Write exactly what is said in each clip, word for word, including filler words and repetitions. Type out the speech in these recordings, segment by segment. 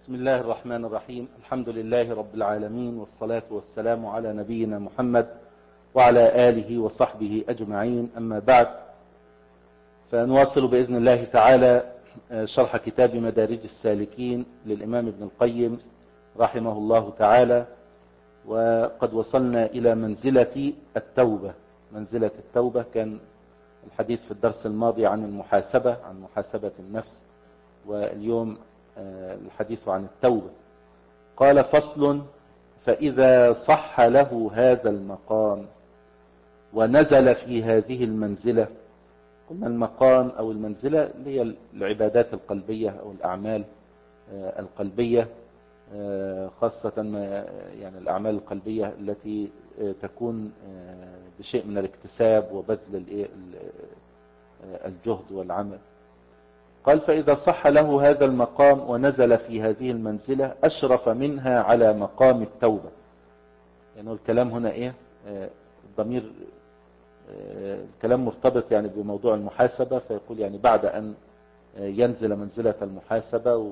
بسم الله الرحمن الرحيم. الحمد لله رب العالمين، والصلاة والسلام على نبينا محمد وعلى آله وصحبه أجمعين، أما بعد، فنواصل بإذن الله تعالى شرح كتاب مدارج السالكين للإمام ابن القيم رحمه الله تعالى. وقد وصلنا إلى منزلة التوبة. منزلة التوبة كان الحديث في الدرس الماضي عن المحاسبة، عن محاسبة النفس، واليوم الحديث عن التوبة. قال: فصل: فإذا صح له هذا المقام ونزل في هذه المنزلة. قلنا المقام أو المنزلة اللي هي العبادات القلبية أو الأعمال القلبية، خاصة يعني الأعمال القلبية التي تكون بشيء من الاكتساب وبذل الجهد والعمل. قال: فإذا صح له هذا المقام ونزل في هذه المنزلة أشرف منها على مقام التوبة. يعني الكلام هنا إيه؟ الضمير الكلام مرتبط يعني بموضوع المحاسبة، فيقول يعني بعد أن ينزل منزلة المحاسبة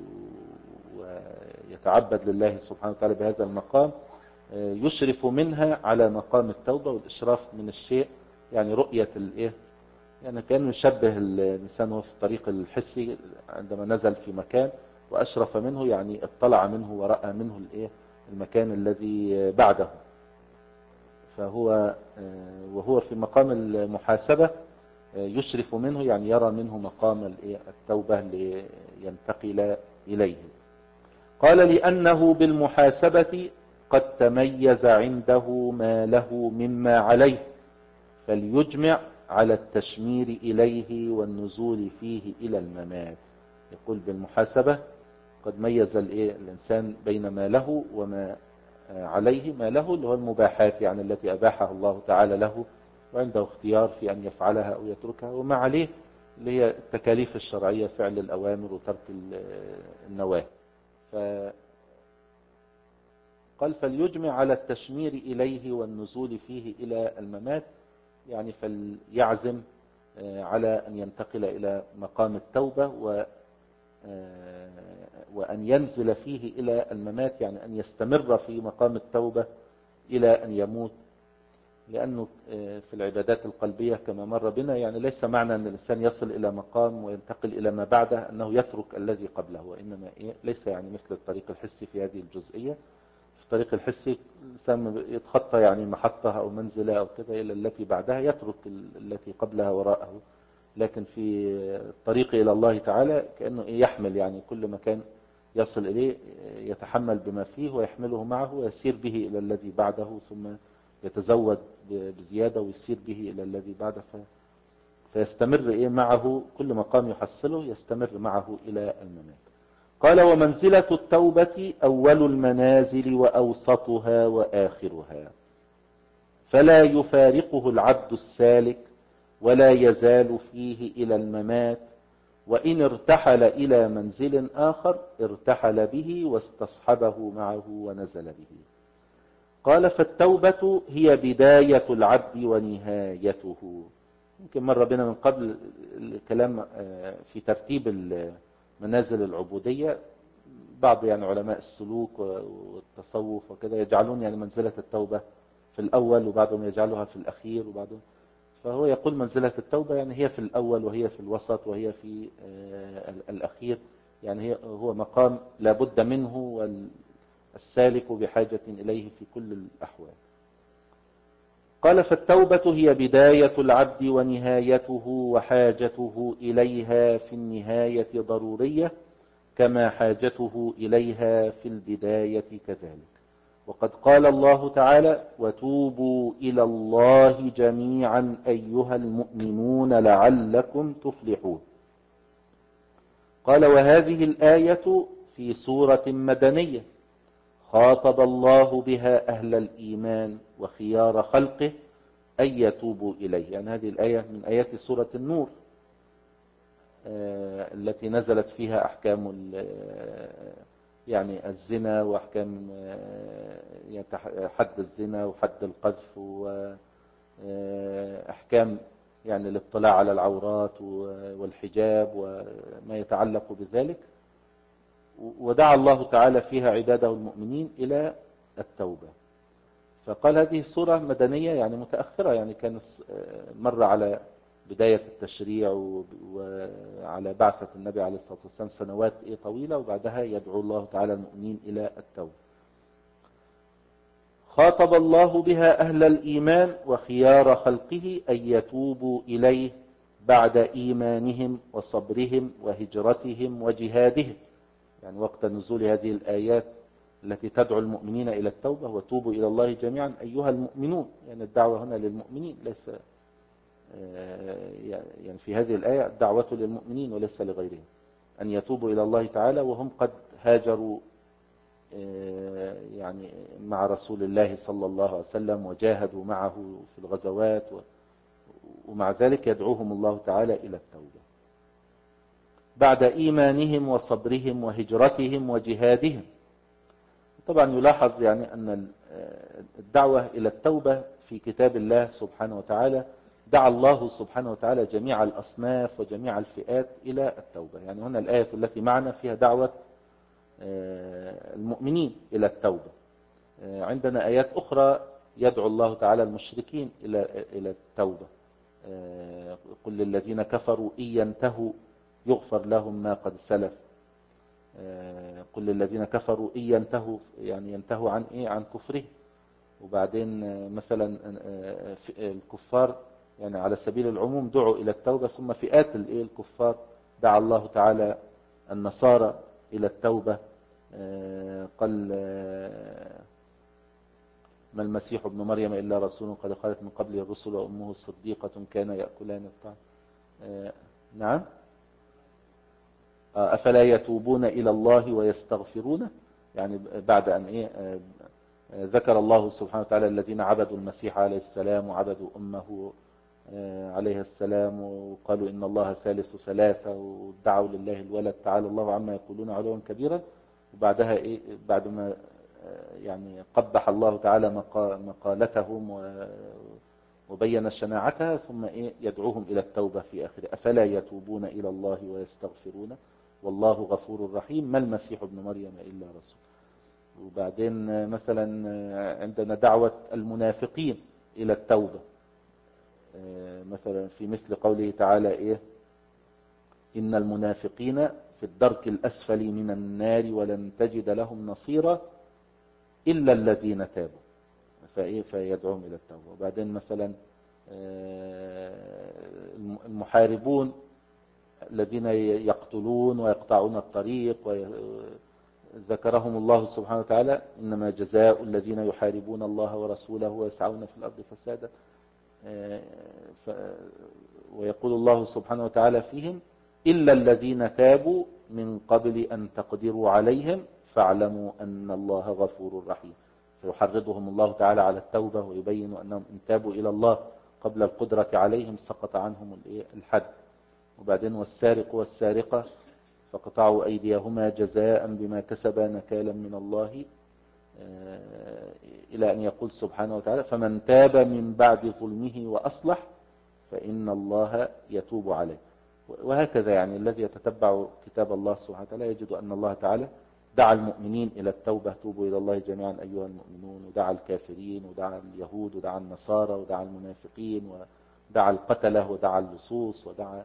ويتعبد لله سبحانه وتعالى بهذا المقام، يشرف منها على مقام التوبة. والإشراف من الشيء يعني رؤية الإيه، يعني كان يشبه الإنسان وهو في الطريق الحسي عندما نزل في مكان وأشرف منه، يعني اطلع منه ورأى منه الإيه المكان الذي بعده. فهو وهو في مقام المحاسبة يشرف منه، يعني يرى منه مقام الإيه التوبة لينتقل إليه. قال: لأنه بالمحاسبة قد تميز عنده ما له مما عليه، فليجمع على التشمير إليه والنزول فيه إلى الممات. يقول بالمحاسبة قد ميز الإنسان بين ما له وما عليه. ما له اللي هو المباحات، يعني التي أباحها الله تعالى له وعنده اختيار في أن يفعلها أو يتركها، وما عليه اللي هي التكاليف الشرعية، فعل الأوامر وترك النواهي. قال: فليجمع على التشمير إليه والنزول فيه إلى الممات، يعني فليعزم على أن ينتقل إلى مقام التوبة و وأن ينزل فيه إلى الممات، يعني أن يستمر في مقام التوبة إلى أن يموت. لأنه في العبادات القلبية كما مر بنا يعني ليس معنى أن الإنسان يصل إلى مقام وينتقل إلى ما بعده أنه يترك الذي قبله، وإنما ليس يعني مثل الطريق الحسي في هذه الجزئية. في الطريق الحسي الإنسان يتخطى يعني محطة أو منزلة أو كذا إلى التي بعدها، يترك التي قبلها وراءه. لكن في الطريق إلى الله تعالى كأنه يحمل، يعني كل مكان يصل إليه يتحمل بما فيه ويحمله معه ويسير به إلى الذي بعده، ثم يتزود بزيادة ويسير به إلى الذي بعده، فيستمر إيه معه كل مقام يحصله يستمر معه إلى الممات. قال: ومنزلة التوبة أول المنازل وأوسطها وآخرها، فلا يفارقه العبد السالك ولا يزال فيه إلى الممات، وإن ارتحل إلى منزل آخر ارتحل به واستصحبه معه ونزل به. قال: فالتوبة هي بداية العبد ونهايته. يمكن مر بنا من قبل الكلام في ترتيب منازل العبودية. بعض يعني علماء السلوك والتصوف وكذا يجعلون يعني منزلة التوبة في الأول، وبعضهم يجعلها في الأخير، وبعضهم فهو يقول منزلة التوبة يعني هي في الأول وهي في الوسط وهي في الأخير، يعني هي هو مقام لابد منه والسالك بحاجة إليه في كل الأحوال. قال: فالتوبة هي بداية العبد ونهايته، وحاجته إليها في النهاية ضرورية كما حاجته إليها في البداية كذلك. وقد قال الله تعالى: وتوبوا إلى الله جميعا أيها المؤمنون لعلكم تفلحون. قال: وهذه الآية في سورة مدنية خاطب الله بها أهل الإيمان وخيار خلقه أن يتوبوا إليه. يعني هذه الآية من آيات سورة النور التي نزلت فيها أحكام يعني الزنا وأحكام حد الزنا وحد القذف وأحكام يعني الاطلاع على العورات والحجاب وما يتعلق بذلك. ودعا الله تعالى فيها عباده المؤمنين إلى التوبة. فقال هذه سورة مدنية يعني متأخرة، يعني كان مر على بداية التشريع وعلى بعثة النبي عليه الصلاة والسلام سنوات طويلة، وبعدها يدعو الله تعالى المؤمنين إلى التوبة. خاطب الله بها أهل الإيمان وخيار خلقه أن يتوبوا إليه بعد إيمانهم وصبرهم وهجرتهم وجهادهم، يعني وقت نزول هذه الآيات التي تدعو المؤمنين إلى التوبة وتوبوا إلى الله جميعا أيها المؤمنون، يعني الدعوة هنا للمؤمنين، ليس يعني في هذه الآية الدعوة للمؤمنين وليس لغيرهم، أن يتوبوا إلى الله تعالى وهم قد هاجروا يعني مع رسول الله صلى الله عليه وسلم وجاهدوا معه في الغزوات، ومع ذلك يدعوهم الله تعالى إلى التوبة بعد إيمانهم وصبرهم وهجرتهم وجهادهم. طبعا يلاحظ يعني أن الدعوة إلى التوبة في كتاب الله سبحانه وتعالى دعا الله سبحانه وتعالى جميع الأصناف وجميع الفئات إلى التوبة. يعني هنا الآية التي معنا فيها دعوة المؤمنين إلى التوبة. عندنا آيات أخرى يدعو الله تعالى المشركين إلى إلى التوبة. قل للذين كفروا إن ينتهوا يغفر لهم ما قد سلف. قل للذين كفروا إن ينتهوا يعني ينتهوا عن إيه؟ عن كفره. وبعدين مثلا الكفار يعني على سبيل العموم دعوا إلى التوبة، ثم فئات الكفار دعا الله تعالى النصارى إلى التوبة. قال ما المسيح ابن مريم إلا رسول قد خلت من قبل الرسل وأمه صديقة كان يأكلان الطعام. نعم أفلا يتوبون إلى الله ويستغفرونه، يعني بعد أن إيه ذكر الله سبحانه وتعالى الذين عبدوا المسيح عليه السلام وعبدوا أمه عليه السلام وقالوا إن الله ثالث ثلاثة ودعوا لله الولد تعالى الله عما يقولون علوا كبيرا. وبعدها إيه بعد ما يعني قبح الله تعالى مقالتهم وبين شناعتها، ثم إيه يدعوهم إلى التوبة في آخر أفلا يتوبون إلى الله ويستغفرونه والله غفور رحيم ما المسيح ابن مريم إلا رسول. وبعدين مثلا عندنا دعوة المنافقين إلى التوبة، مثلا في مثل قوله تعالى إيه إن المنافقين في الدرك الأسفل من النار ولن تجد لهم نصيرا إلا الذين تابوا فإيه فيدعوهم إلى التوبة. وبعدين مثلا المحاربون الذين يقتلون ويقطعون الطريق ذكرهم الله سبحانه وتعالى إنما جزاء الذين يحاربون الله ورسوله ويسعون في الأرض فسادا، ويقول الله سبحانه وتعالى فيهم إلا الذين تابوا من قبل أن تقدروا عليهم فاعلموا أن الله غفور رحيم. فيحرضهم الله تعالى على التوبة ويبين أنهم إن تابوا إلى الله قبل القدرة عليهم سقط عنهم الحد. وبعدين والسارق والسارقة فقطعوا أيديهما جزاء بما كسبا نكالا من الله إلى أن يقول سبحانه وتعالى فمن تاب من بعد ظلمه وأصلح فإن الله يتوب عليه. وهكذا يعني الذي يتتبع كتاب الله سبحانه وتعالى يجد أن الله تعالى دعا المؤمنين إلى التوبة توبوا إلى الله جميعا أيها المؤمنون، ودعا الكافرين ودعا اليهود ودعا النصارى ودعا المنافقين ودعا القتلة ودعا اللصوص ودعا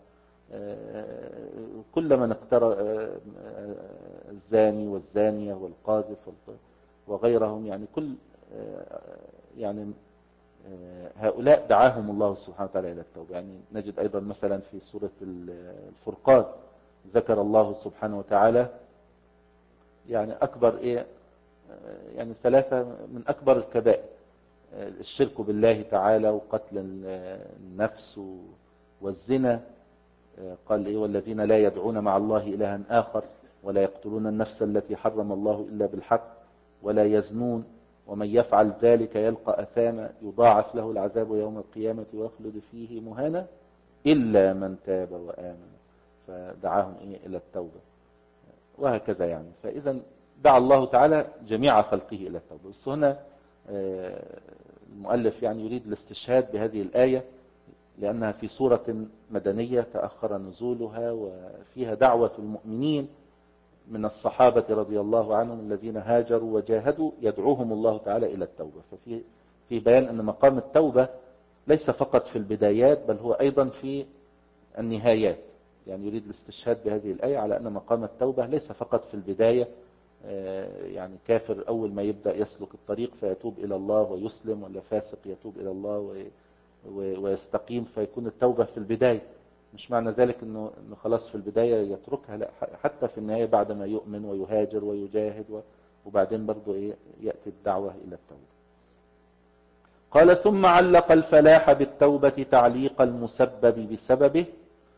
كل من اقترى الزاني والزانية والقاذف وغيرهم، يعني كل يعني هؤلاء دعاهم الله سبحانه وتعالى إلى التوبة. يعني نجد أيضا مثلا في سورة الفرقان ذكر الله سبحانه وتعالى يعني أكبر إيه يعني ثلاثة من أكبر الكبائر الشرك بالله تعالى وقتل النفس والزنا. قال إيه والذين لا يدعون مع الله إلها آخر ولا يقتلون النفس التي حرم الله إلا بالحق ولا يزنون ومن يفعل ذلك يلقى أثاما يضاعف له العذاب يوم القيامة ويخلد فيه مهانا إلا من تاب وآمن فدعاهم إيه إلى التوبة. وهكذا يعني فإذا دعا الله تعالى جميع خلقه إلى التوبة. بس هنا المؤلف يعني يريد الاستشهاد بهذه الآية لأنها في سورة مدنية تأخر نزولها وفيها دعوة المؤمنين من الصحابة رضي الله عنهم الذين هاجروا وجاهدوا يدعوهم الله تعالى إلى التوبة. ففي في بيان أن مقام التوبة ليس فقط في البدايات بل هو أيضا في النهايات. يعني يريد الاستشهاد بهذه الآية على أن مقام التوبة ليس فقط في البداية، يعني كافر أول ما يبدأ يسلك الطريق فيتوب إلى الله ويسلم، ولا فاسق يتوب إلى الله ويستقيم فيكون التوبة في البداية. مش معنى ذلك أنه خلاص في البداية يتركها، لا، حتى في النهاية بعد ما يؤمن ويهاجر ويجاهد وبعدين برضو إيه يأتي الدعوة إلى التوبة. قال ثم علق الفلاح بالتوبة تعليق المسبب بسببه،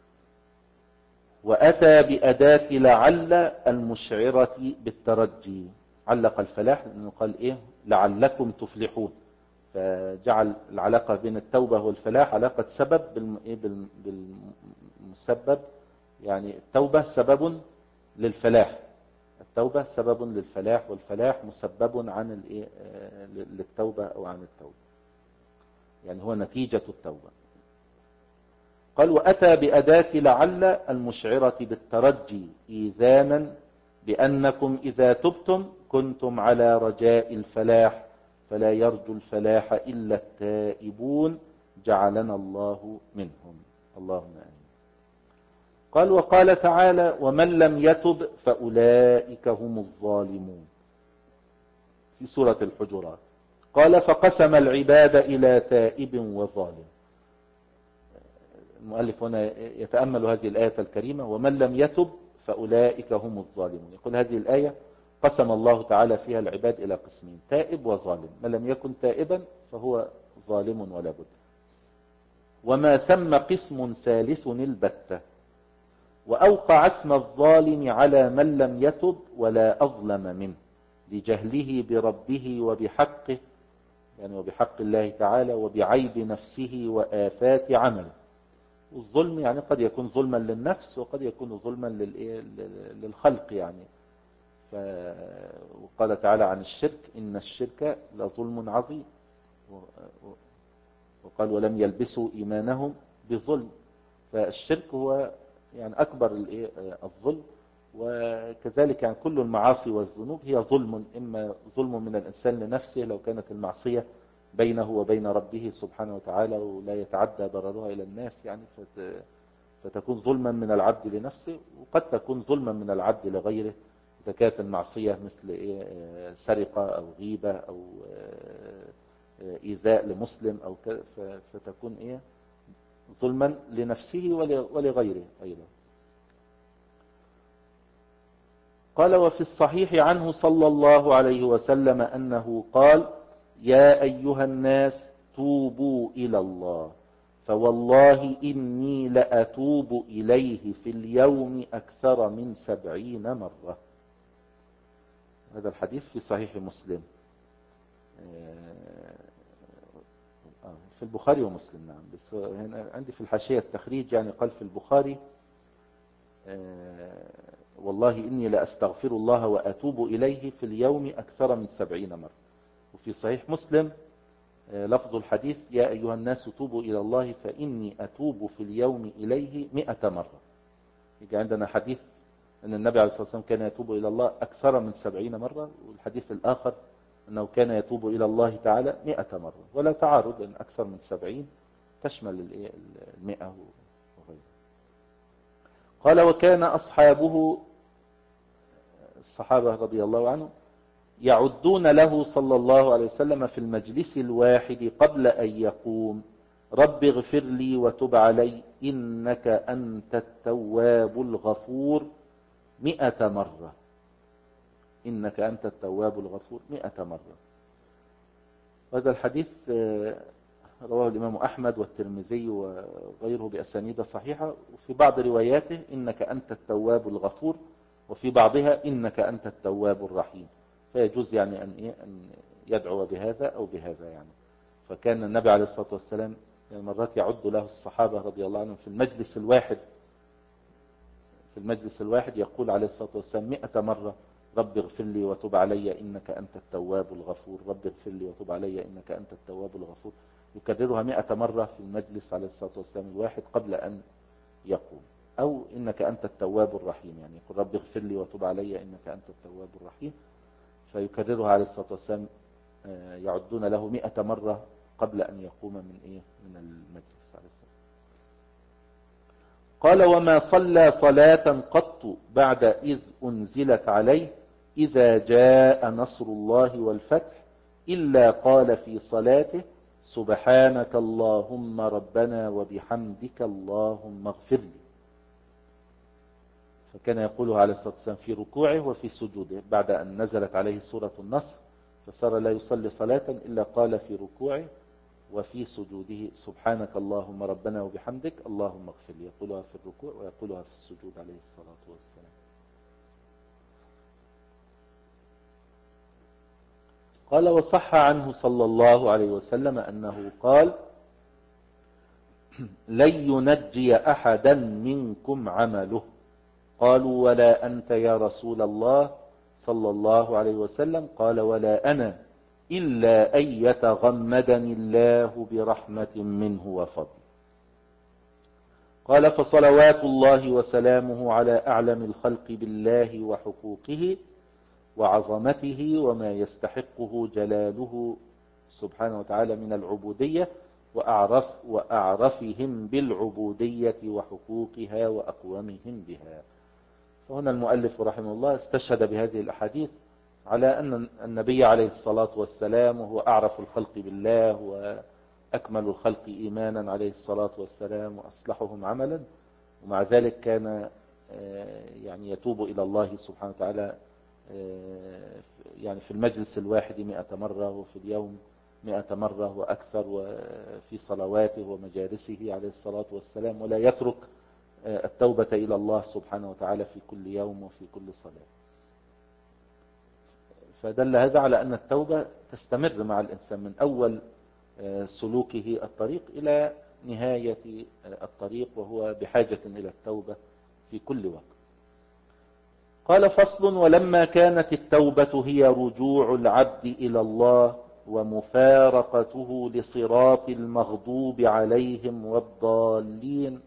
وأتى بأداة لعل المشعرة بالترجي. علق الفلاح لأنه قال إيه لعلكم تفلحون، فجعل العلاقة بين التوبة والفلاح علاقة سبب بالمسبب. يعني التوبة سبب للفلاح، التوبة سبب للفلاح، والفلاح مسبب عن الإيه للتوبة أو عن التوبة، يعني هو نتيجة التوبة. قال وأتى بأداة لعل المشعرة بالترجي إيذانا بأنكم إذا تبتم كنتم على رجاء الفلاح، فلا يرجو الفلاح إلا التائبون جعلنا الله منهم، اللهم آمين. قال وقال تعالى ومن لم يتب فأولئك هم الظالمون في سورة الحجرات. قال فقسم العباد إلى تائب وظالم. المؤلف هنا يتأمل هذه الآية الكريمة ومن لم يتب فأولئك هم الظالمون. يقول هذه الآية قسم الله تعالى فيها العباد إلى قسمين، تائب وظالم. من لم يكن تائبا فهو ظالم ولا بد. وما ثم قسم ثالث البتة، وأوقع اسم الظالم على من لم يتب ولا أظلم منه لجهله بربه وبحقه، يعني وبحق الله تعالى وبعيب نفسه وآفات عمله. والظلم يعني قد يكون ظلما للنفس وقد يكون ظلما للخلق. يعني وقال تعالى عن الشرك إن الشرك لظلم عظيم، وقال ولم يلبسوا إيمانهم بظلم. فالشرك هو يعني أكبر الظلم، وكذلك يعني كل المعاصي والذنوب هي ظلم، إما ظلم من الإنسان لنفسه لو كانت المعصية بينه وبين ربه سبحانه وتعالى ولا يتعدى ضررها إلى الناس، يعني فتكون ظلما من العبد لنفسه، وقد تكون ظلما من العبد لغيره إذا كانت المعصية مثل إيه سرقة أو غيبة أو إيذاء لمسلم أو فتكون إيه ظلما لنفسه ولغيره أيضا. قال وفي الصحيح عنه صلى الله عليه وسلم أنه قال يا أيها الناس توبوا إلى الله فوالله إني لأتوب إليه في اليوم أكثر من سبعين مرة. هذا الحديث في صحيح مسلم في البخاري ومسلم. نعم، بس هنا عندي في الحاشية التخريج يعني قال في البخاري والله إني لأستغفر الله وأتوب إليه في اليوم أكثر من سبعين مرة. وفي صحيح مسلم لفظ الحديث يا أيها الناس توبوا إلى الله فإني أتوب في اليوم إليه مئة مرة. يجي عندنا حديث أن النبي عليه الصلاة والسلام كان يتوب إلى الله أكثر من سبعين مرة، والحديث الآخر أنه كان يتوب إلى الله تعالى مئة مرة، ولا تعارض أن أكثر من سبعين تشمل المئة وغيره. قال وكان أصحابه الصحابة رضي الله عنهم يعدون له صلى الله عليه وسلم في المجلس الواحد قبل أن يقوم رب اغفر لي وتب علي إنك أنت التواب الغفور مئة مرة. إنك أنت التواب الغفور مئة مرة. هذا الحديث رواه الإمام أحمد والترمذي وغيره بأسانيد صحيحة، وفي بعض رواياته إنك أنت التواب الغفور، وفي بعضها إنك أنت التواب الرحيم. فيجوز يعني أن, إيه أن يدعو بهذا أو بهذا. يعني فكان النبي عليه الصلاة والسلام يعني مرات يعد له الصحابة رضي الله عنهم في المجلس الواحد في المجلس الواحد يقول عليه الصلاة والسلام مئة مرة رب اغفر لي وتب علي إنك أنت التواب الغفور، رب اغفر لي وتب علي إنك أنت التواب الغفور. يكررها مئة مرة في المجلس عليه الصلاة والسلام الواحد قبل أن يقوم. أو إنك أنت التواب الرحيم، يعني يقول رب اغفر لي وتب علي إنك أنت التواب الرحيم، فيكررها عليه الصلاة والسلام، يعدون له مئة مرة قبل أن يقوم من إيه من المجلس عليه الصلاة. قال وما صلى صلاة قط بعد إذ أنزلت عليه إذا جاء نصر الله والفتح إلا قال في صلاته سبحانك اللهم ربنا وبحمدك اللهم اغفر لي. فكان يقولها عليه الصلاة والسلام في ركوعه وفي سجوده بعد أن نزلت عليه سورة النصر، فصار لا يصلي صلاة إلا قال في ركوعه وفي سجوده سبحانك اللهم ربنا وبحمدك اللهم اغفر لي، يقولها في الركوع ويقولها في السجود عليه الصلاة والسلام. قال وصح عنه صلى الله عليه وسلم أنه قال لن ينجي أحدا منكم عمله. قالوا ولا أنت يا رسول الله صلى الله عليه وسلم؟ قال ولا أنا إلا أن يتغمدني الله برحمة منه وفضل. قال فصلوات الله وسلامه على أعلم الخلق بالله وحقوقه وعظمته وما يستحقه جلاله سبحانه وتعالى من العبودية وأعرف وأعرفهم بالعبودية وحقوقها وأقومهم بها. فهنا المؤلف رحمه الله استشهد بهذه الأحاديث على أن النبي عليه الصلاة والسلام وهو أعرف الخلق بالله وأكمل الخلق إيمانا عليه الصلاة والسلام وأصلحهم عملا، ومع ذلك كان يعني يتوب إلى الله سبحانه وتعالى يعني في المجلس الواحد مئة مرة وفي اليوم مئة مرة وأكثر، وفي صلواته ومجالسه عليه الصلاة والسلام، ولا يترك التوبة إلى الله سبحانه وتعالى في كل يوم وفي كل صلاة. فدل هذا على أن التوبة تستمر مع الإنسان من أول سلوكه الطريق إلى نهاية الطريق، وهو بحاجة إلى التوبة في كل وقت. قال فصل ولما كانت التوبة هي رجوع العبد إلى الله ومفارقته لصراط المغضوب عليهم والضالين،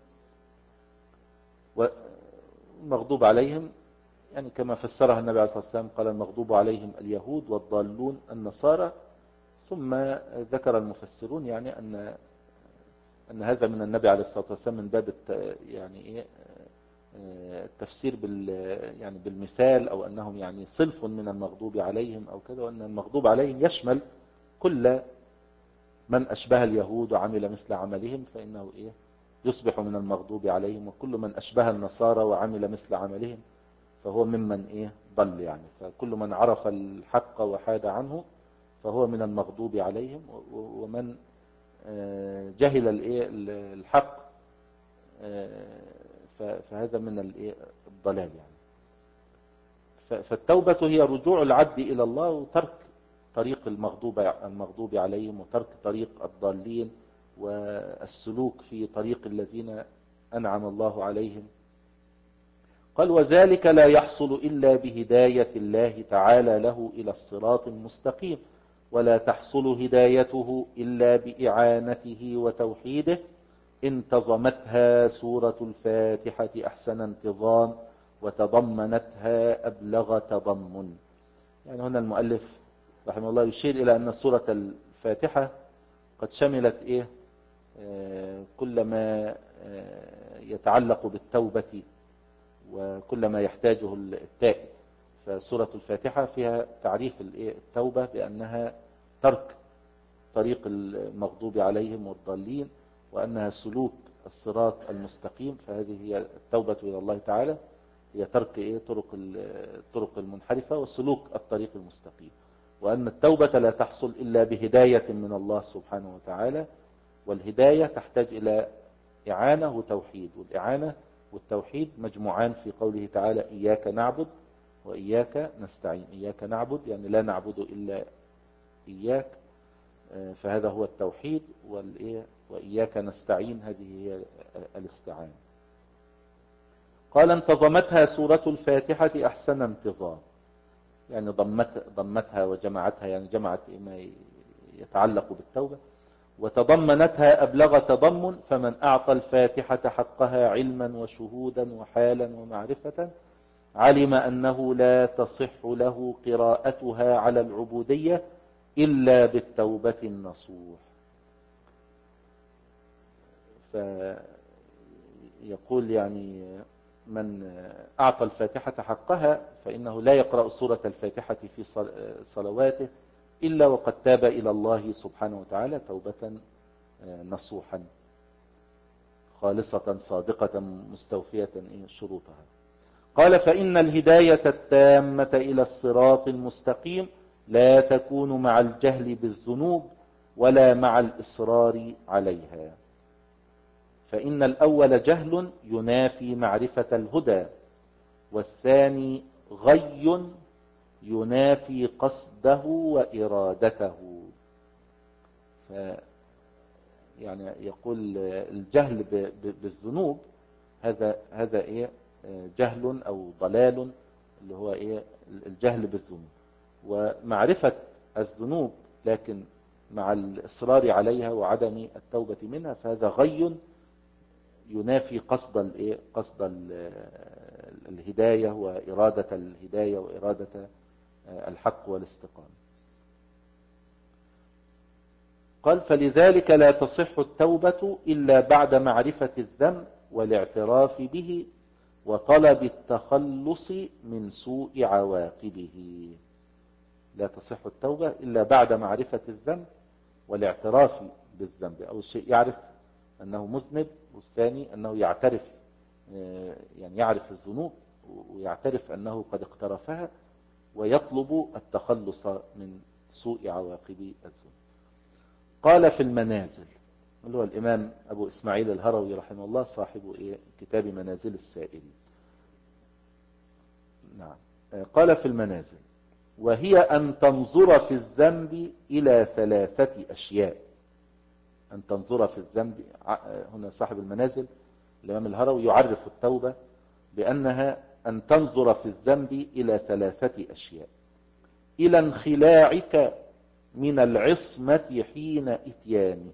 والمغضوب عليهم يعني كما فسرها النبي عليه الصلاة والسلام قال المغضوب عليهم اليهود والضالون النصارى، ثم ذكر المفسرون يعني أن أن هذا من النبي عليه الصلاة والسلام من باب يعني إيه التفسير بال يعني بالمثال، أو أنهم يعني صنف من المغضوب عليهم أو كذا، وأن المغضوب عليهم يشمل كل من أشبه اليهود وعمل مثل عملهم فإنه إيه يصبح من المغضوب عليهم، وكل من أشبه النصارى وعمل مثل عملهم فهو ممن إيه ضل يعني، فكل من عرف الحق وحاد عنه فهو من المغضوب عليهم، ومن جهل الإيه الحق فهذا من الإيه الضلال يعني. فالتوبة هي رجوع العبد إلى الله وترك طريق المغضوب المغضوب عليهم وترك طريق الضالين والسلوك في طريق الذين أنعم الله عليهم. قال وذلك لا يحصل إلا بهداية الله تعالى له إلى الصراط المستقيم، ولا تحصل هدايته إلا بإعانته وتوحيده انتظمتها سورة الفاتحة أحسن انتظام وتضمنتها أبلغ تضمن. يعني هنا المؤلف رحمه الله يشير إلى أن سورة الفاتحة قد شملت إيه آه كل ما آه يتعلق بالتوبة وكل ما يحتاجه التائب. فسورة الفاتحة فيها تعريف التوبة بأنها ترك طريق المغضوب عليهم والضالين، وأنها سلوك الصراط المستقيم، فهذه هي التوبة إلى الله تعالى، هي ترك إيه طرق الطرق المنحرفة وسلوك الطريق المستقيم، وأن التوبة لا تحصل إلا بهداية من الله سبحانه وتعالى، والهداية تحتاج إلى إعانة وتوحيد، والإعانة والتوحيد مجموعان في قوله تعالى إياك نعبد وإياك نستعين. إياك نعبد يعني لا نعبد إلا إياك، فهذا هو التوحيد، وإياك نستعين هذه هي الاستعانة. قال انتظمتها سورة الفاتحة أحسن انتظام، يعني ضمت ضمتها وجمعتها، يعني جمعت ما يتعلق بالتوبة، وتضمنتها أبلغ تضمن، فمن أعطى الفاتحة حقها علما وشهودا وحالا ومعرفة علم أنه لا تصح له قراءتها على العبودية إلا بالتوبة النصوح. فيقول يعني من أعطى الفاتحة حقها فإنه لا يقرأ سورة الفاتحة في صلواته إلا وقد تاب إلى الله سبحانه وتعالى توبة نصوحا خالصة صادقة مستوفية شروطها. قال فإن الهداية التامة إلى الصراط المستقيم لا تكون مع الجهل بالذنوب ولا مع الإصرار عليها، فإن الأول جهل ينافي معرفة الهدى، والثاني غي ينافي قصده وإرادته. ف يعني يقول الجهل بالذنوب هذا هذا ايه جهل او ضلال، اللي هو ايه الجهل بالذنوب، ومعرفة الذنوب لكن مع الإصرار عليها وعدم التوبة منها فهذا غي ينافي قصد الايه قصد الهداية وإرادة الهداية وإرادة الحق والاستقامة. قال فلذلك لا تصح التوبة إلا بعد معرفة الذنب والاعتراف به وطلب التخلص من سوء عواقبه. لا تصح التوبة إلا بعد معرفة الذنب والاعتراف بالذنب. أول شيء يعرف أنه مذنب، والثاني أنه يعترف يعني يعرف الذنوب ويعترف أنه قد اقترفها ويطلب التخلص من سوء عواقب الذنوب. قال في المنازل، اللي هو الإمام أبو إسماعيل الهروي رحمه الله صاحب إيه كتاب منازل السائلين. نعم. قال في المنازل وهي أن تنظر في الذنب إلى ثلاثة أشياء. أن تنظر في الذنب، هنا صاحب المنازل الإمام الهروي يعرف التوبة بأنها أن تنظر في الذنب إلى ثلاثة أشياء: إلى انخلاعك من العصمة حين إتيانه،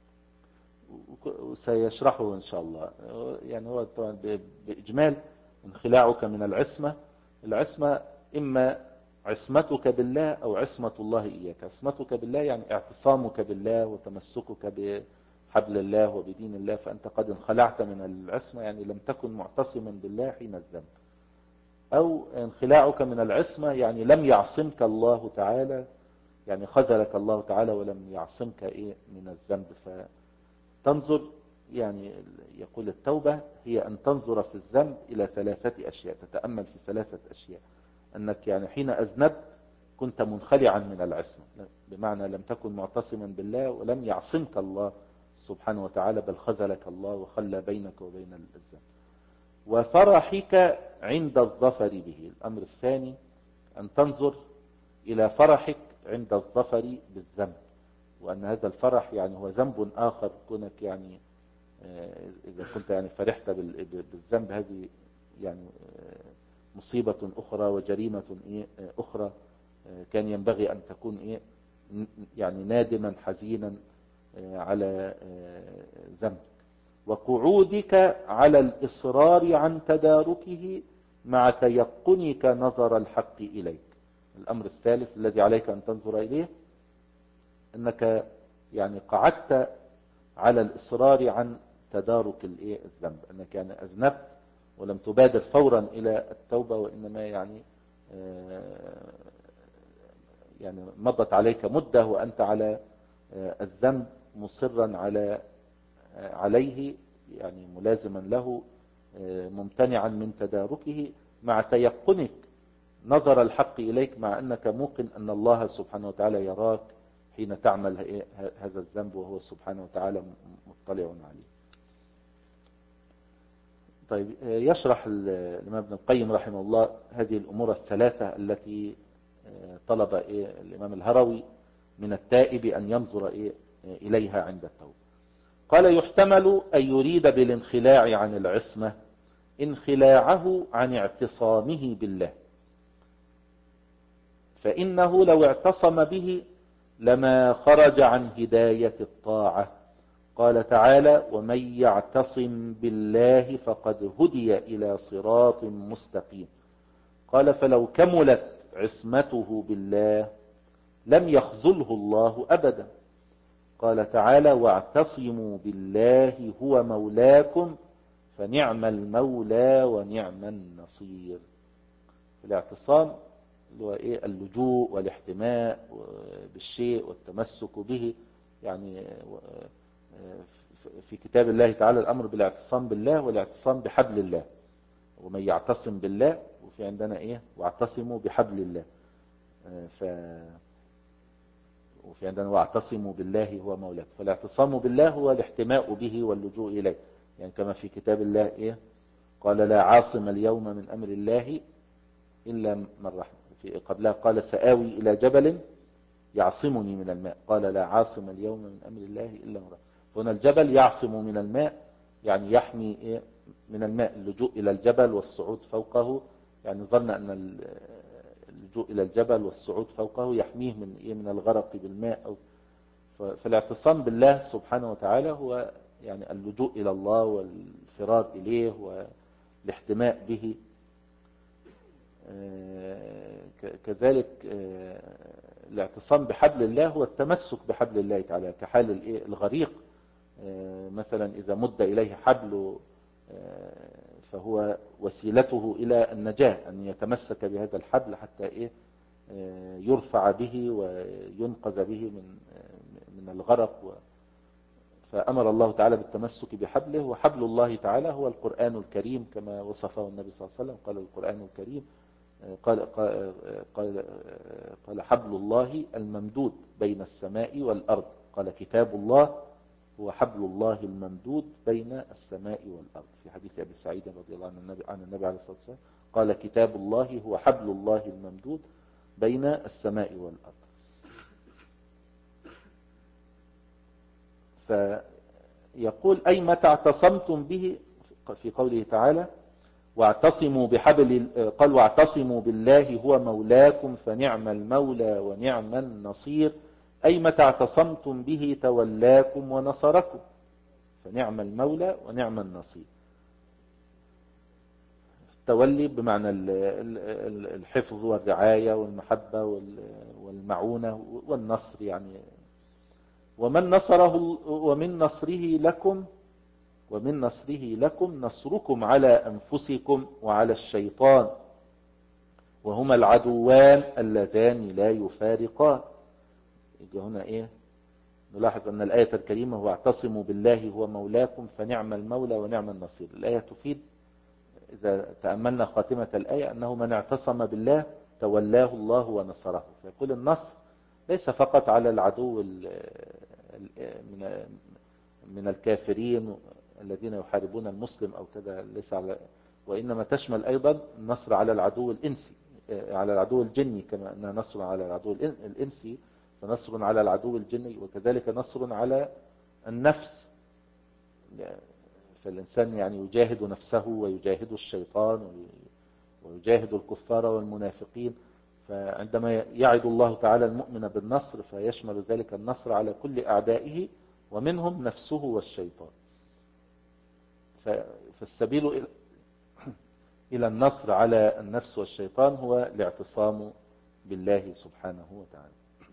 وسيشرحه إن شاء الله. يعني هو طبعا بإجمال انخلاعك من العصمة، العصمة إما عصمتك بالله أو عصمة الله إياك. عصمتك بالله يعني اعتصامك بالله وتمسكك بحبل الله وبدين الله، فأنت قد انخلعت من العصمة، يعني لم تكن معتصما بالله حين الذنب. أو انخلاعك من العصمة يعني لم يعصمك الله تعالى، يعني خذلك الله تعالى ولم يعصمك إيه من الذنب. فتنظر، يعني يقول التوبة هي أن تنظر في الذنب إلى ثلاثة أشياء، تتأمل في ثلاثة أشياء. أنك يعني حين أذنبت كنت منخلعا من العصمة، بمعنى لم تكن معتصما بالله ولم يعصمك الله سبحانه وتعالى، بل خذلك الله وخلى بينك وبين الذنب. وفرحك عند الظفر به. الأمر الثاني أن تنظر إلى فرحك عند الظفر بالذنب، وأن هذا الفرح يعني هو ذنب آخر، كونك يعني إذا كنت يعني فرحت بالذنب هذه يعني مصيبة أخرى وجريمة إيه أخرى، كان ينبغي أن تكون إيه يعني نادما حزينا على ذنبك. وقعودك على الإصرار عن تداركه مع تيقنك نظر الحق إليك. الأمر الثالث الذي عليك أن تنظر إليه أنك يعني قعدت على الإصرار عن تدارك الذنب، أنك يعني أذنبت ولم تبادر فورا إلى التوبة، وإنما يعني يعني مضت عليك مدة وأنت على الذنب مصرا على عليه، يعني ملازما له ممتنعا من تداركه، مع تيقنك نظر الحق إليك، مع أنك موقن أن الله سبحانه وتعالى يراك حين تعمل هذا الذنب، وهو سبحانه وتعالى مطلع عليه. طيب، يشرح الإمام ابن القيم رحمه الله هذه الأمور الثلاثة التي طلب الإمام الهروي من التائب أن ينظر إليها عند التوبة. قال يحتمل أن يريد بالانخلاع عن العصمة انخلاعه عن اعتصامه بالله، فإنه لو اعتصم به لما خرج عن هداية الطاعة. قال تعالى: ومن يعتصم بالله فقد هدي إلى صراط مستقيم. قال: فلو كملت عصمته بالله لم يخذله الله أبدا. قال تعالى: واعتصموا بالله هو مولاكم فنعم المولى ونعم النصير. الاعتصام هو إيه؟ اللجوء والاحتماء بالشيء والتمسك به. يعني في كتاب الله تعالى الأمر بالاعتصام بالله والاعتصام بحبل الله. ومن يعتصم بالله، وفي عندنا إيه؟ واعتصموا بحبل الله. ف وفي عندنا واعتصموا بالله هو مولاك. فالاعتصام بالله هو الاحتماء به واللجوء إليه. يعني كما في كتاب الله إيه؟ قال: لا عاصم اليوم من أمر الله إلا من رحمه. في قبلها قال: سآوي إلى جبل يعصمني من الماء. قال: لا عاصم اليوم من أمر الله إلا من رحمه. هنا الجبل يعصم من الماء، يعني يحمي إيه؟ من الماء. اللجوء إلى الجبل والصعود فوقه، يعني ظن أن اللجوء إلى الجبل والصعود فوقه يحميه من إيه؟ من الغرق بالماء. أو فالاعتصام بالله سبحانه وتعالى هو يعني اللجوء إلى الله والفرار إليه والاحتماء به. كذلك الاعتصام بحبل الله هو التمسك بحبل الله تعالى، كحال الغريق مثلا إذا مد إليه حبل فهو وسيلته إلى النجاة، أن يتمسك بهذا الحبل حتى إيه؟ يرفع به وينقذ به من من الغرق. فأمر الله تعالى بالتمسك بحبله، وحبل الله تعالى هو القرآن الكريم كما وصفه النبي صلى الله عليه وسلم. قال: القرآن الكريم قال, قال, قال, قال حبل الله الممدود بين السماء والأرض. قال: كتاب الله هو حبل الله الممدود بين السماء والأرض. في حديث أبي سعيد رضي الله عنه النبي, عن النبي عليه الصلاة والسلام قال: كتاب الله هو حبل الله الممدود بين السماء والأرض. فيقول: أي متى اعتصمتم به، في قوله تعالى: واعتصموا بحبل، قال: واعتصموا بالله هو مولاكم فنعم المولى ونعم النصير. أي متى اعتصمتم به تولاكم ونصركم فنعم المولى ونعم النصير. التولي بمعنى الحفظ والرعاية والمحبة والمعونة والنصر. يعني ومن نصره ومن نصره لكم ومن نصره لكم نصركم على أنفسكم وعلى الشيطان وهما العدوان اللذان لا يفارقان. يجي هنا إيه؟ نلاحظ أن الآية الكريمة هو: اعتصموا بالله هو مولاكم فنعم المولى ونعم النصير. الآية تفيد إذا تأملنا خاتمة الآية أنه من اعتصم بالله تولاه الله ونصره. فيقول النصر ليس فقط على العدو من الكافرين الذين يحاربون المسلم أو كذا، ليس على، وإنما تشمل أيضا النصر على العدو الإنسي، على العدو الجني، كما أن نصر على العدو الإنسي فنصر على العدو الجني، وكذلك نصر على النفس. فالإنسان يعني يجاهد نفسه ويجاهد الشيطان ويجاهد الكفار والمنافقين. فعندما يعد الله تعالى المؤمن بالنصر فيشمل ذلك النصر على كل أعدائه ومنهم نفسه والشيطان. فالسبيل إلى النصر على النفس والشيطان هو الاعتصام بالله سبحانه وتعالى.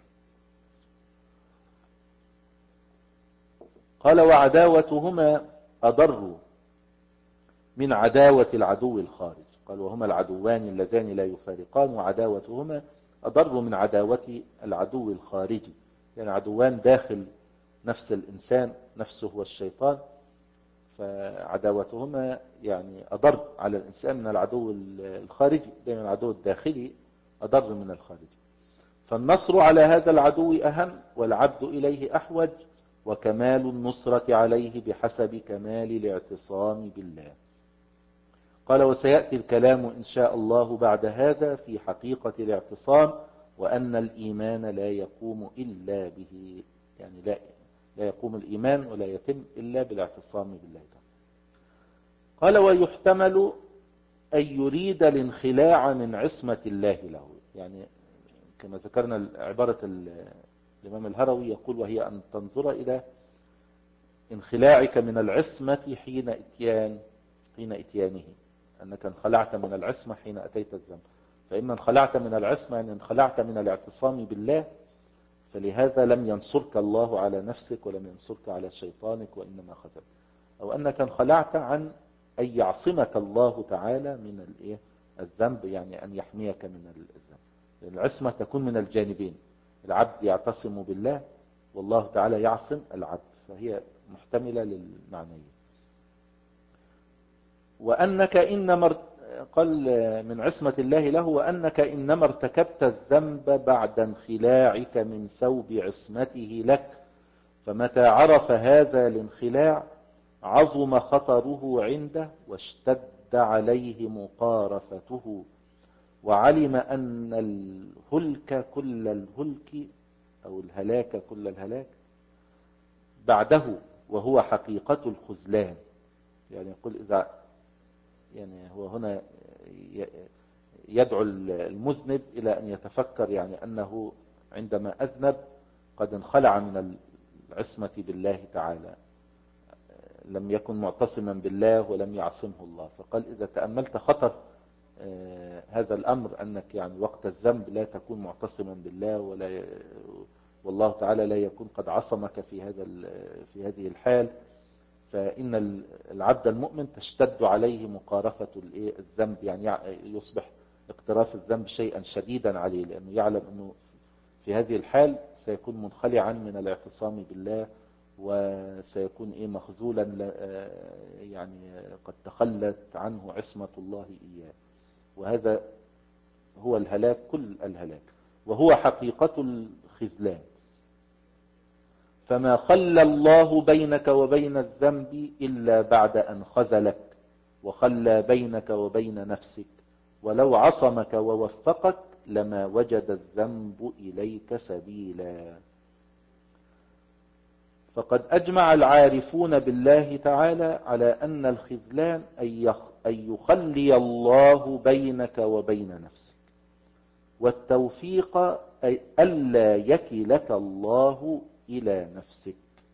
قال: وعداوتهما أضر من عداوة العدو الخارج. قال: وهما العدوان اللذان لا يفارقان، وعداوتهما أضر من عداوة العدو الخارجي. يعني عدوان داخل نفس الإنسان، نفسه والشيطان، فعداوتهما يعني أضر على الإنسان من العدو الخارجي. دائما العدو الداخلي أضر من الخارجي. فالنصر على هذا العدو أهم والعبد إليه أحوج، وكمال النصرة عليه بحسب كمال الاعتصام بالله. قال: وسيأتي الكلام إن شاء الله بعد هذا في حقيقة الاعتصام، وأن الإيمان لا يقوم إلا به. يعني لا, لا يقوم الإيمان ولا يتم إلا بالاعتصام بالله تعالى. قال: ويحتمل أن يريد الانخلاع من عصمة الله له. يعني كما ذكرنا عبارة الإمام الهروي يقول: وهي أن تنظر إلى انخلاعك من العصمة حين اتيان حين اتيانه، أنك انخلعت من العصمة حين أتيت الذنب. فإما انخلعت من العصمة يعني انخلعت من الاعتصام بالله، فلهذا لم ينصرك الله على نفسك ولم ينصرك على شيطانك وإنما خذلك، أو أنك انخلعت عن أن يعصمك الله تعالى من الإيه الذنب، يعني أن يحميك من الذنب. العصمة تكون من الجانبين، العبد يعتصم بالله والله تعالى يعصم العبد، فهي محتملة للمعنيين. وأنك إنما قال من عصمة الله له: وأنك إنما ارتكبت الذنب بعد انخلاعك من ثوب عصمته لك، فمتى عرف هذا الانخلاع عظم خطره عنده واشتد عليه مقارفته، وعلم أن الهلك كل الهلك أو الهلاك كل الهلاك بعده، وهو حقيقة الخذلان. يعني يقول إذا يعني هو هنا يدعو المذنب إلى أن يتفكر، يعني أنه عندما أذنب قد انخلع من العصمة بالله تعالى، لم يكن معتصما بالله ولم يعصمه الله. فقال: إذا تأملت خطر هذا الأمر، أنك يعني وقت الذنب لا تكون معتصما بالله ولا والله تعالى لا يكون قد عصمك في هذا في هذه الحال، فإن العبد المؤمن تشتد عليه مقارفة الذنب، يعني يصبح اقتراف الذنب شيئا شديدا عليه، لأنه يعلم أنه في هذه الحال سيكون منخلعا من الاعتصام بالله، وسيكون إيه مخذولا، يعني قد تخلت عنه عصمة الله إياه، وهذا هو الهلاك كل الهلاك، وهو حقيقة الخذلان. فما خلى الله بينك وبين الذنب إلا بعد أن خذلك وخلى بينك وبين نفسك، ولو عصمك ووفقك لما وجد الذنب إليك سبيلا. فقد أجمع العارفون بالله تعالى على أن الخذلان أن يخلي الله بينك وبين نفسك، والتوفيق أي ألا يكلك الله إلى نفسك.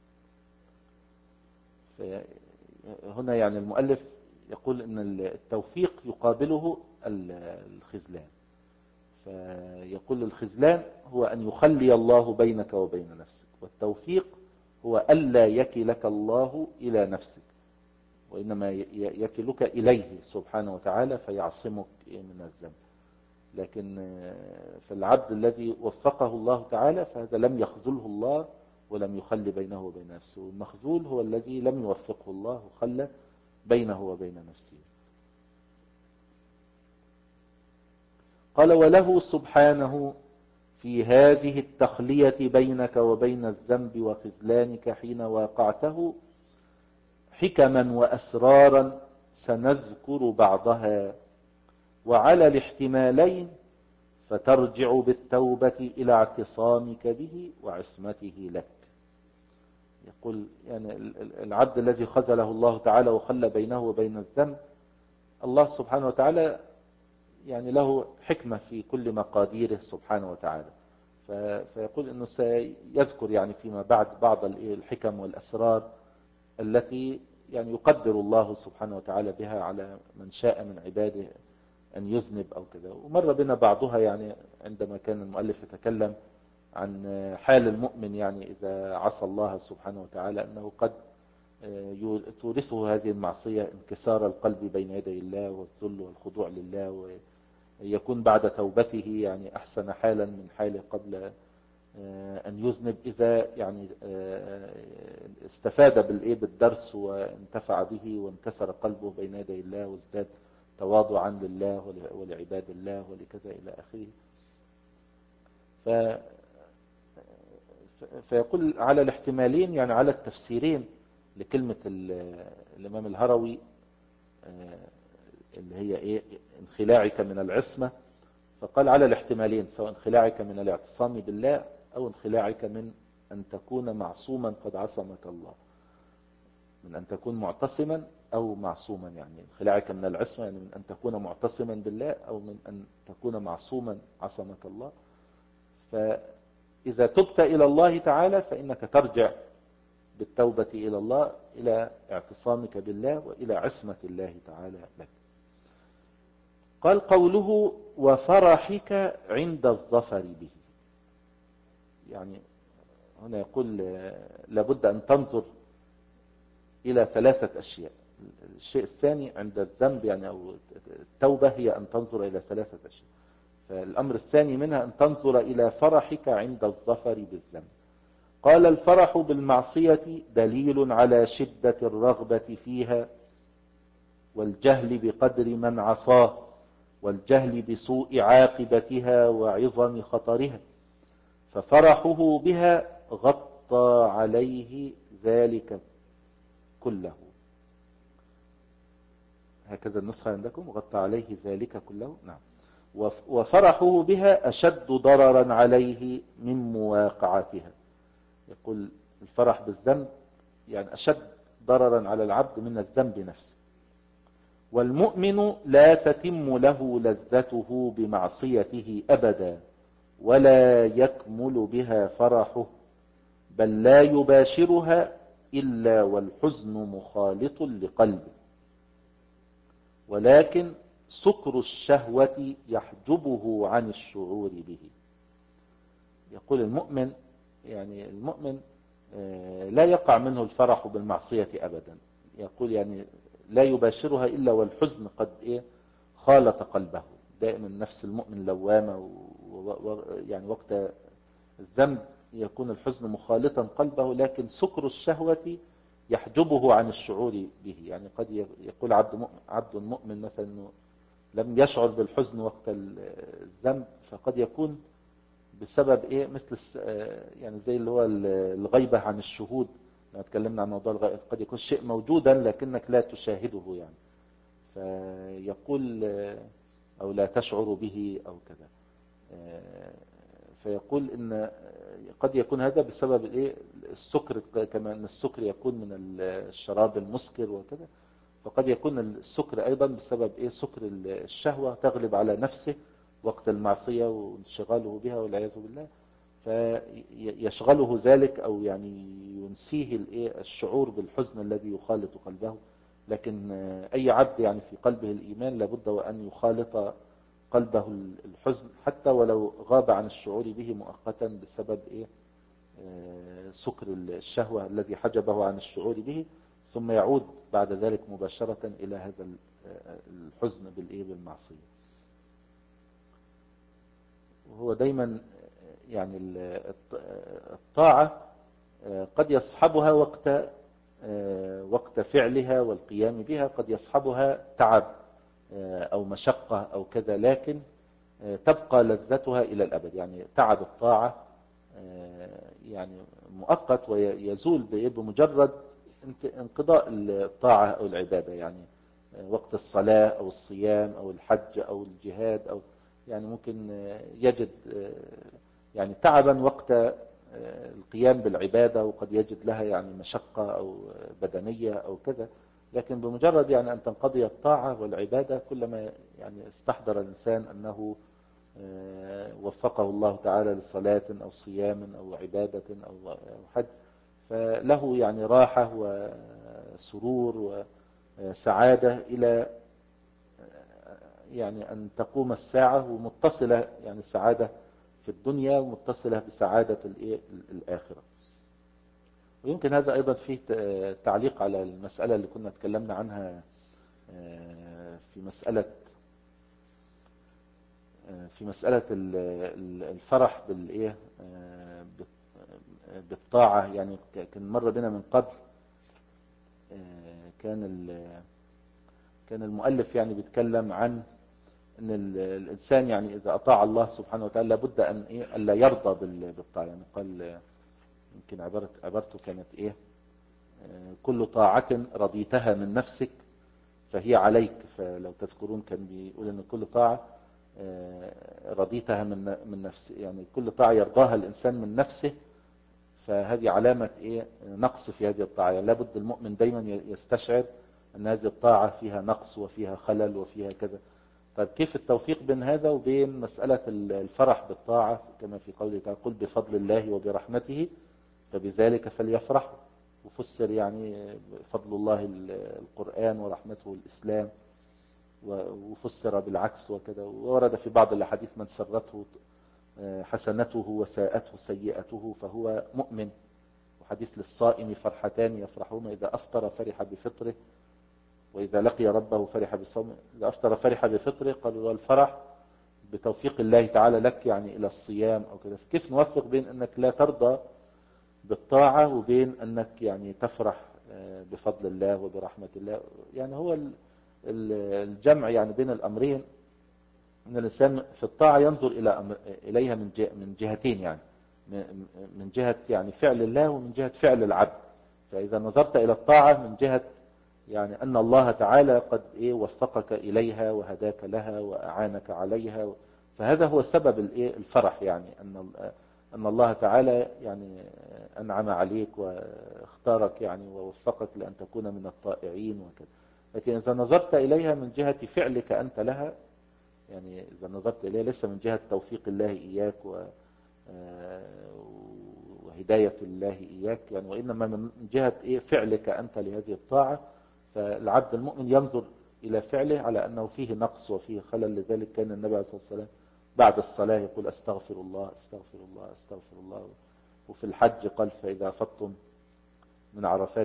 هنا يعني المؤلف يقول أن التوفيق يقابله الخذلان، فيقول الخذلان هو أن يخلي الله بينك وبين نفسك، والتوفيق هو ألا يكلك الله إلى نفسك، وإنما يكلك إليه سبحانه وتعالى فيعصمك من الذنب. لكن فالعبد الذي وفقه الله تعالى فهذا لم يخذله الله ولم يخلي بينه وبين نفسه، المخذول هو الذي لم يوفقه الله وخلى بينه وبين نفسه. قال: وله سبحانه في هذه التخلية بينك وبين الذنب وخذلانك حين واقعته حكما وأسرارا سنذكر بعضها، وعلى الاحتمالين فترجع بالتوبة إلى اعتصامك به وعصمته لك. يقول يعني العبد الذي خذله الله تعالى وخلى بينه وبين الذنب، الله سبحانه وتعالى يعني له حكمة في كل مقاديره سبحانه وتعالى، فيقول أنه سيذكر يعني فيما بعد بعض الحكم والأسرار التي يعني يقدر الله سبحانه وتعالى بها على من شاء من عباده أن يذنب أو كذا. ومر بنا بعضها يعني عندما كان المؤلف يتكلم عن حال المؤمن يعني إذا عصى الله سبحانه وتعالى، أنه قد تورثه هذه المعصية انكسار القلب بين يدي الله والذل والخضوع لله، ويكون بعد توبته يعني أحسن حالا من حاله قبل أن يذنب، إذا يعني استفاد بالدرس وانتفع به وانكسر قلبه بين يدي الله وازداد تواضعا لله ولعباد الله ولكذا إلى آخره. ف فيقول على الاحتمالين، يعني على التفسيرين لكلمة الإمام الهروي اللي هي إيه انخلاعك من العصمة، فقال على الاحتمالين، سواء انخلاعك من الاعتصام بالله أو انخلاعك من أن تكون معصوما قد عصمك الله، من أن تكون معتصما أو معصوما، يعني انخلاعك من العصمة يعني من أن تكون معتصما بالله أو من أن تكون معصوما عصمك الله. إذا تبت إلى الله تعالى فإنك ترجع بالتوبة إلى الله إلى اعتصامك بالله وإلى عصمة الله تعالى لك. قال قوله وفرحك عند الظفر به، يعني هنا يقول لابد أن تنظر إلى ثلاثة أشياء. الشيء الثاني عند الذنب يعني أو التوبة هي أن تنظر إلى ثلاثة أشياء، فالأمر الثاني منها أن تنظر إلى فرحك عند الظفر بالذنب. قال الفرح بالمعصية دليل على شدة الرغبة فيها والجهل بقدر من عصاه والجهل بسوء عاقبتها وعظم خطرها، ففرحه بها غطى عليه ذلك كله. هكذا النسخة عندكم، غطى عليه ذلك كله. نعم. وفرحه بها أشد ضررا عليه من مواقعتها. يقول الفرح بالذنب يعني أشد ضررا على العبد من الذنب نفسه. والمؤمن لا تتم له لذته بمعصيته أبدا ولا يكمل بها فرحه، بل لا يباشرها إلا والحزن مخالط لقلبه، ولكن سكر الشهوة يحجبه عن الشعور به. يقول المؤمن يعني المؤمن لا يقع منه الفرح بالمعصية أبدا، يقول يعني لا يباشرها إلا والحزن قد إيه خالط قلبه. دائما نفس المؤمن لوامة، يعني وقت الذنب يكون الحزن مخالطا قلبه، لكن سكر الشهوة يحجبه عن الشعور به. يعني قد يقول عبد مؤمن, عبد مؤمن مثلا أنه لم يشعر بالحزن وقت الذنب، فقد يكون بسبب ايه مثل يعني زي اللي هو الغيبة عن الشهود. لما اتكلمنا عن موضوع الغيبة قد يكون شيء موجودا لكنك لا تشاهده، يعني فيقول او لا تشعر به او كذا. فيقول ان قد يكون هذا بسبب الايه السكر، كما ان السكر يكون من الشراب المسكر وكذا، فقد يكون السكر ايضا بسبب ايه سكر الشهوة تغلب على نفسه وقت المعصية وانشغاله بها والعياذ بالله، فيشغله ذلك او يعني ينسيه الايه الشعور بالحزن الذي يخالط قلبه. لكن اي عبد يعني في قلبه الايمان لابد وان يخالط قلبه الحزن حتى ولو غاب عن الشعور به مؤقتا بسبب ايه سكر الشهوة الذي حجبه عن الشعور به، ثم يعود بعد ذلك مباشرة الى هذا الحزن بالايه بالمعصية. وهو دايما يعني الطاعة قد يصحبها وقت وقت فعلها والقيام بها، قد يصحبها تعب أو مشقة أو كذا، لكن تبقى لذتها إلى الأبد. يعني تعب الطاعة يعني مؤقت ويزول بمجرد انقضاء الطاعة أو العبادة، يعني وقت الصلاة أو الصيام أو الحج أو الجهاد، أو يعني ممكن يجد يعني تعبا وقت القيام بالعبادة، وقد يجد لها يعني مشقة أو بدنية أو كذا، لكن بمجرد يعني أن تنقضي الطاعة والعبادة كلما يعني استحضر الإنسان أنه وفقه الله تعالى لصلاة أو صيام أو عبادة أو حج، فله يعني راحة وسرور وسعادة إلى يعني أن تقوم الساعة ومتصلة، يعني السعادة في الدنيا متصلة بسعادة الآخرة. ويمكن هذا أيضا فيه تعليق على المسألة اللي كنا تكلمنا عنها في مسألة في مسألة الفرح بالإيه بالطاعة. يعني كان مر بنا من قبل كان كان المؤلف يعني بيتكلم عن ان الانسان يعني اذا اطاع الله سبحانه وتعالى لابد ان ايه الا يرضى بالطاعه. يعني قال يمكن عبارة عبارته كانت ايه كل طاعة رضيتها من نفسك فهي عليك. فلو تذكرون كان بيقول ان كل طاعة رضيتها من من نفسه، يعني كل طاعة يرضاها الانسان من نفسه فهذه علامة ايه نقص في هذه الطاعة. يعني لابد المؤمن دايما يستشعر ان هذه الطاعة فيها نقص وفيها خلل وفيها كذا. طيب كيف التوفيق بين هذا وبين مسألة الفرح بالطاعة كما في قوله تعالى قل بفضل الله وبرحمته فبذلك فليفرحوا، وفسر يعني فضل الله القرآن ورحمته الإسلام، وفسر بالعكس وكذا. وورد في بعض الأحاديث من سرته حسنته وساءته سيئته فهو مؤمن، وحديث للصائم فرحتان يفرحون إذا أفطر فرح بفطره وإذا لقي ربه فرح بصومه. إذا أفطر فرح بفطره قالوا والفرح بتوفيق الله تعالى لك يعني إلى الصيام أو كذا. كيف نوفق بين أنك لا ترضى بالطاعة وبين أنك يعني تفرح بفضل الله وبرحمة الله؟ يعني هو الجمع يعني بين الأمرين، أن الإنسان في الطاعة ينظر إلى إليها من من جهتين، يعني من جهة يعني فعل الله ومن جهة فعل العبد. فإذا نظرت إلى الطاعة من جهة يعني أن الله تعالى قد إيه وفقك إليها وهداك لها وأعانك عليها، فهذا هو سبب الإيه الفرح، يعني أن أن الله تعالى يعني أنعم عليك واختارك يعني ووفقك لأن تكون من الطائعين وكذا. لكن إذا نظرت إليها من جهة فعلك أنت لها، يعني إذا نظرت إليها ليس من جهة توفيق الله إياك وهداية الله إياك يعني، وإنما من جهة إيه فعلك أنت لهذه الطاعة، فالعبد المؤمن ينظر إلى فعله على أنه فيه نقص وفيه خلل. لذلك كان النبي عليه الصلاة والسلام بعد الصلاة يقول أستغفر الله أستغفر الله أستغفر الله. وفي الحج قال فإذا أفضتم من عرفات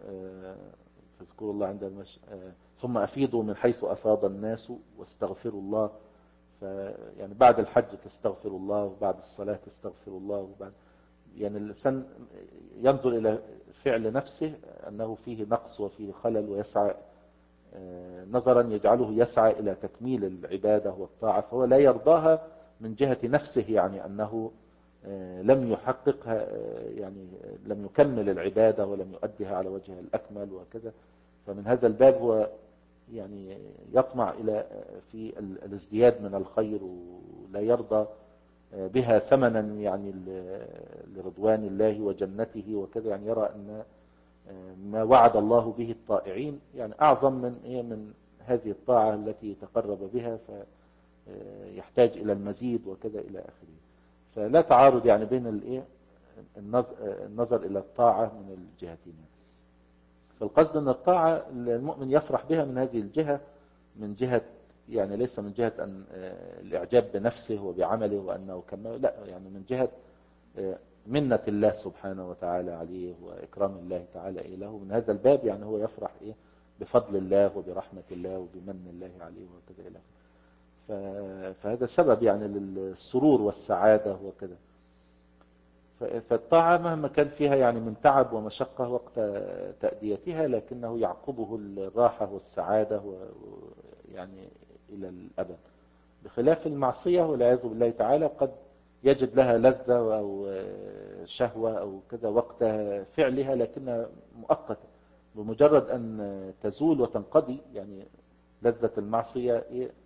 فاذكروا الله عند المش... ثم أفيضوا من حيث أفاض الناس واستغفروا الله. فيعني بعد الحج تستغفر الله وبعد الصلاة تستغفر الله، وبعد يعني الإنسان ينظر إلى فعل نفسه أنه فيه نقص وفيه خلل ويسعى نظرا يجعله يسعى إلى تكميل العبادة والطاعة، فهو لا يرضاها من جهة نفسه، يعني أنه لم يحققها يعني لم يكمل العبادة ولم يؤديها على وجهها الأكمل وكذا. فمن هذا الباب هو يعني يطمع إلى في الازدياد من الخير ولا يرضى بها ثمنا يعني لرضوان الله وجنته وكذا. يعني يرى أن ما وعد الله به الطائعين يعني أعظم من إيه من هذه الطاعة التي تقرب بها، فيحتاج إلى المزيد وكذا إلى آخره. فلا تعارض يعني بين الإيه النظر إلى الطاعة من الجهتين. فالقصد أن الطاعة المؤمن يفرح بها من هذه الجهة، من جهة يعني ليس من جهة أن الإعجاب بنفسه وبعمله وأنه كمل، لا، يعني من جهة منة الله سبحانه وتعالى عليه وإكرام الله تعالى له. من هذا الباب يعني هو يفرح إيه بفضل الله وبرحمة الله وبمن الله عليه وكذا إلى. فهذا سبب يعني للسرور والسعادة وكذا. فالطاعة مهما كان فيها يعني من تعب ومشقة وقت تأديتها، لكنه يعقبه الراحة والسعادة يعني إلى الأبد، بخلاف المعصية والعياذ بالله تعالى قد يجد لها لذة أو شهوة أو كذا وقت فعلها لكنها مؤقتة، بمجرد أن تزول وتنقضي يعني لذة المعصية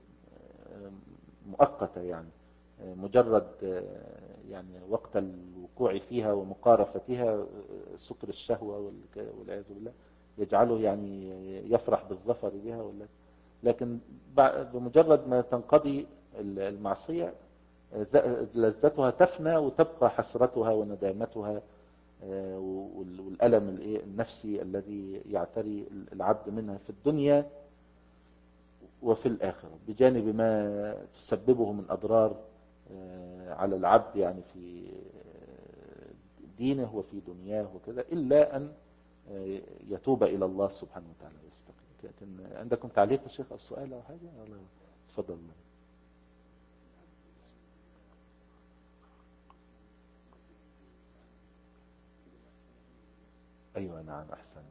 مؤقتة، يعني مجرد يعني وقت الوقوع فيها ومقارفتها سكر الشهوة والعياذ بالله يجعله يعني يفرح بالظفر بها، ولا لكن بمجرد ما تنقضي المعصية لذتها تفنى وتبقى حسرتها وندامتها والألم النفسي الذي يعتري العبد منها في الدنيا وفي الآخرة، بجانب ما تسببه من أضرار على العبد يعني في دينه وفي دنياه وكذا، إلا أن يتوب إلى الله سبحانه وتعالى ويستقيم. عندكم تعليق يا شيخ السؤال أو حاجة؟ الله تفضل. أيوة نعم أحسن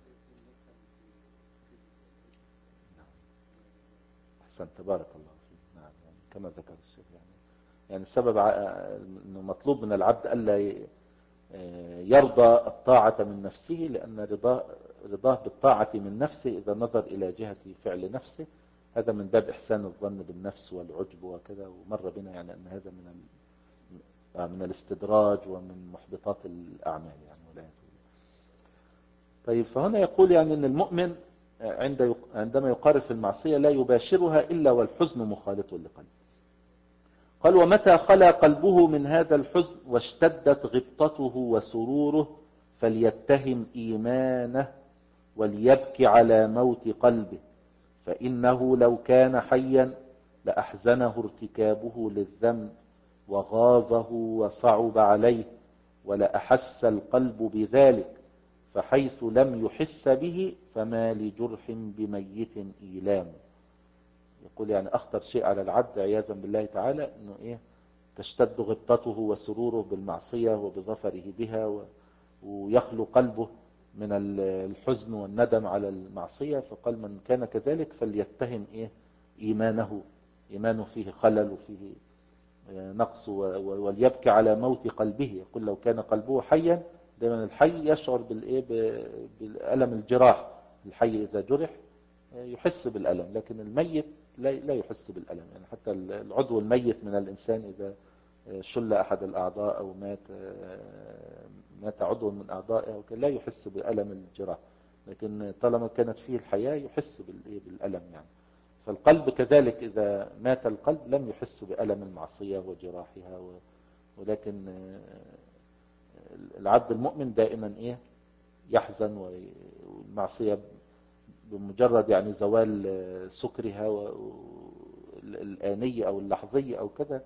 أحسن تبارك الله فيك. نعم يعني كما ذكر الشيخ يعني يعني السبب أنه مطلوب من العبد ألا يرضى الطاعة من نفسه، لأن رضاه رضاه بالطاعة من نفسه إذا نظر إلى جهة فعل نفسه هذا من باب إحسان الظن بالنفس والعجب وكذا. ومر بنا يعني أن هذا من من الاستدراج ومن محبطات الأعمال يعني ولا. طيب فهنا يقول يعني أن المؤمن عند عندما يقارب في المعصية لا يباشرها إلا والحزن مخالط لقلبه. قال ومتى خلا قلبه من هذا الحزن واشتدت غبطته وسروره فليتهم إيمانه وليبكي على موت قلبه، فإنه لو كان حيا لأحزنه ارتكابه للذنب وغاظه وصعب عليه، ولأحس القلب بذلك، فحيث لم يحس به فما لجرح بميت إيلام. يقول يعني أخطر شيء على العبد عياذا بالله تعالى أنه إيه تشتد غبطته وسروره بالمعصية وبظفره بها ويخلو قلبه من الحزن والندم على المعصية. فقال من كان كذلك فليتهم إيه إيمانه، إيمانه فيه خلل وفيه نقص، وليبكي على موت قلبه. يقول لو كان قلبه حيا، دائما الحي يشعر بالإيه بالألم الجراح. الحي إذا جرح يحس بالألم، لكن الميت لا يحس بالألم. يعني حتى العضو الميت من الإنسان إذا شل أحد الأعضاء أو مات مات عضو من أعضائه لا يحس بألم الجراح، لكن طالما كانت فيه الحياة يحس بالألم. يعني فالقلب كذلك إذا مات القلب لم يحس بألم المعصية وجراحها، ولكن العبد المؤمن دائما إيه يحزن، والمعصية بمجرد يعني زوال سكرها الآنية أو اللحظية أو كذا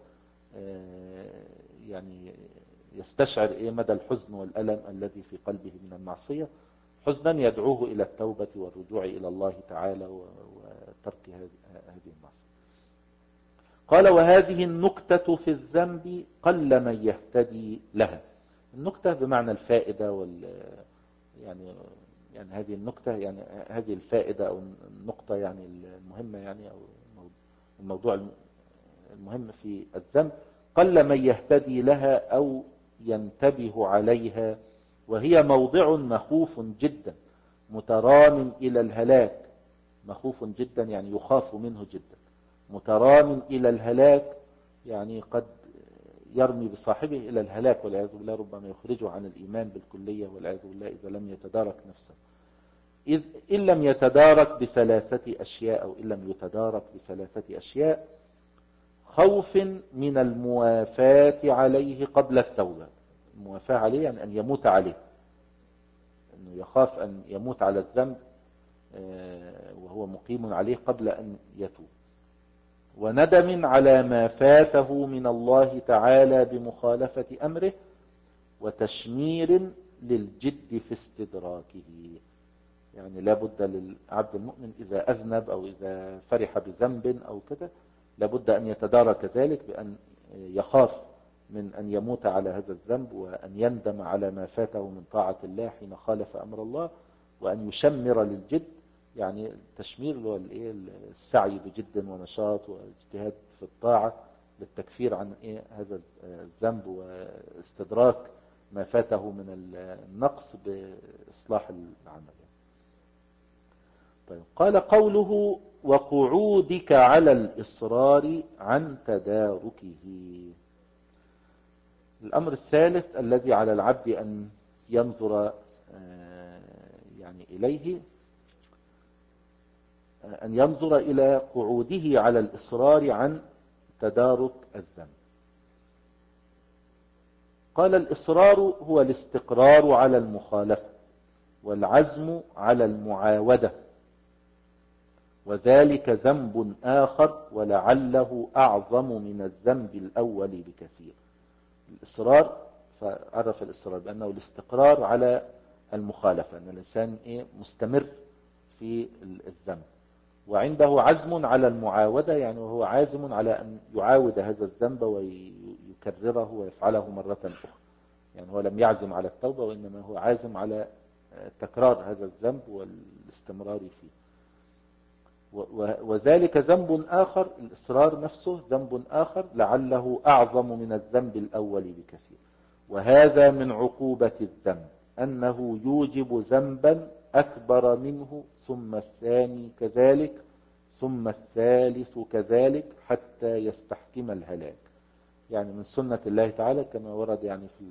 يعني يستشعر إيه مدى الحزن والألم الذي في قلبه من المعصية، حزنا يدعوه إلى التوبة والرجوع إلى الله تعالى وترك هذه المعصية. قال وهذه النكتة في الذنب قل من يهتدي لها. النكتة بمعنى الفائدة وال يعني يعني هذه النكتة يعني هذه الفائدة أو النقطة يعني المهمة يعني أو الموضوع المهم في الذنب قل من يهتدي لها أو ينتبه عليها، وهي موضع مخوف جدا مترام إلى الهلاك. مخوف جدا يعني يخاف منه جدا، مترام إلى الهلاك يعني قد يرمي بصاحبه إلى الهلاك والعياذ بالله، ربما يخرجه عن الإيمان بالكلية والعياذ بالله إذا لم يتدارك نفسه. إذ إن لم يتدارك بثلاثة أشياء أو إن لم يتدارك بثلاثة أشياء: خوف من الموافاة عليه قبل التوبة. الموافاة عليه يعني أن يموت عليه، أنه يخاف أن يموت على الذنب وهو مقيم عليه قبل أن يتوب. وندم على ما فاته من الله تعالى بمخالفة أمره، وتشمير للجد في استدراكه. يعني لا بد للعبد المؤمن إذا أذنب أو إذا فرح بذنب أو كذا لابد أن يتدارك ذلك بأن يخاف من أن يموت على هذا الذنب، وأن يندم على ما فاته من طاعة الله حين خالف أمر الله، وأن يشمر للجد. يعني التشمير هو السعي بجد ونشاط واجتهاد في الطاعة للتكفير عن هذا الذنب واستدراك ما فاته من النقص بإصلاح العمل. طيب قال قوله وقعودك على الإصرار عن تداركه. الأمر الثالث الذي على العبد أن ينظر يعني إليه أن ينظر إلى قعوده على الإصرار عن تدارك الذنب. قال الإصرار هو الاستقرار على المخالفة والعزم على المعاودة، وذلك ذنب آخر ولعله أعظم من الذنب الأول بكثير. الإصرار فعرف الإصرار بأنه الاستقرار على المخالفة، أن الإنسان إيه مستمر في الذنب، وعنده عزم على المعاودة يعني وهو عازم على أن يعاود هذا الذنب ويكرره ويفعله مرة أخرى. يعني هو لم يعزم على التوبة وإنما هو عازم على تكرار هذا الذنب والاستمرار فيه. وذلك ذنب آخر، الإصرار نفسه ذنب آخر لعله أعظم من الذنب الأول بكثير. وهذا من عقوبة الذنب أنه يوجب ذنبا أكبر منه، ثم الثاني كذلك، ثم الثالث كذلك، حتى يستحكم الهلاك. يعني من سنة الله تعالى كما ورد يعني في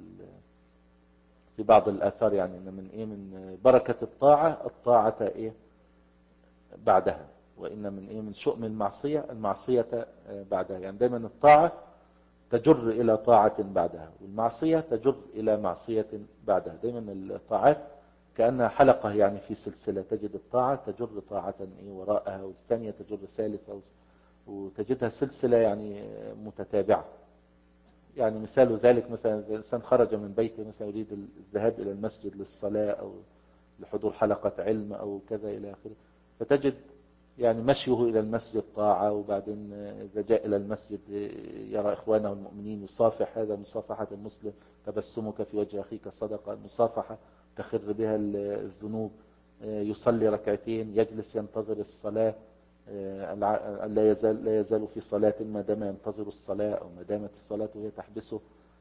في بعض الآثار، يعني من إيه من بركة الطاعة الطاعة إيه بعدها، وإن من إيه من شؤم المعصية المعصية بعدها. يعني دايما الطاعة تجر إلى طاعة بعدها، والمعصية تجر إلى معصية بعدها. دايما الطاعات كأنها حلقة يعني في سلسلة، تجد الطاعة تجر طاعة إيه وراءها، والثانية تجر ثالثة، وتجدها سلسلة يعني متتابعة. يعني مثال ذلك مثلا إذا الإنسان خرج من بيته مثلا يريد الذهاب إلى المسجد للصلاة أو لحضور حلقة علم أو كذا إلى آخره، فتجد يعني مشيه إلى المسجد طاعة، وبعدين إذا جاء إلى المسجد يرى إخوانه المؤمنين يصافح، هذا مصافحة المسلم، تبسمك في وجه أخيك صدقة، مصافحة تخر بها الذنوب، يصلي ركعتين، يجلس ينتظر الصلاة، لا يزال لا يزال في صلاة ما دام ينتظر الصلاة أو ما دامت الصلاة وهي تحبسه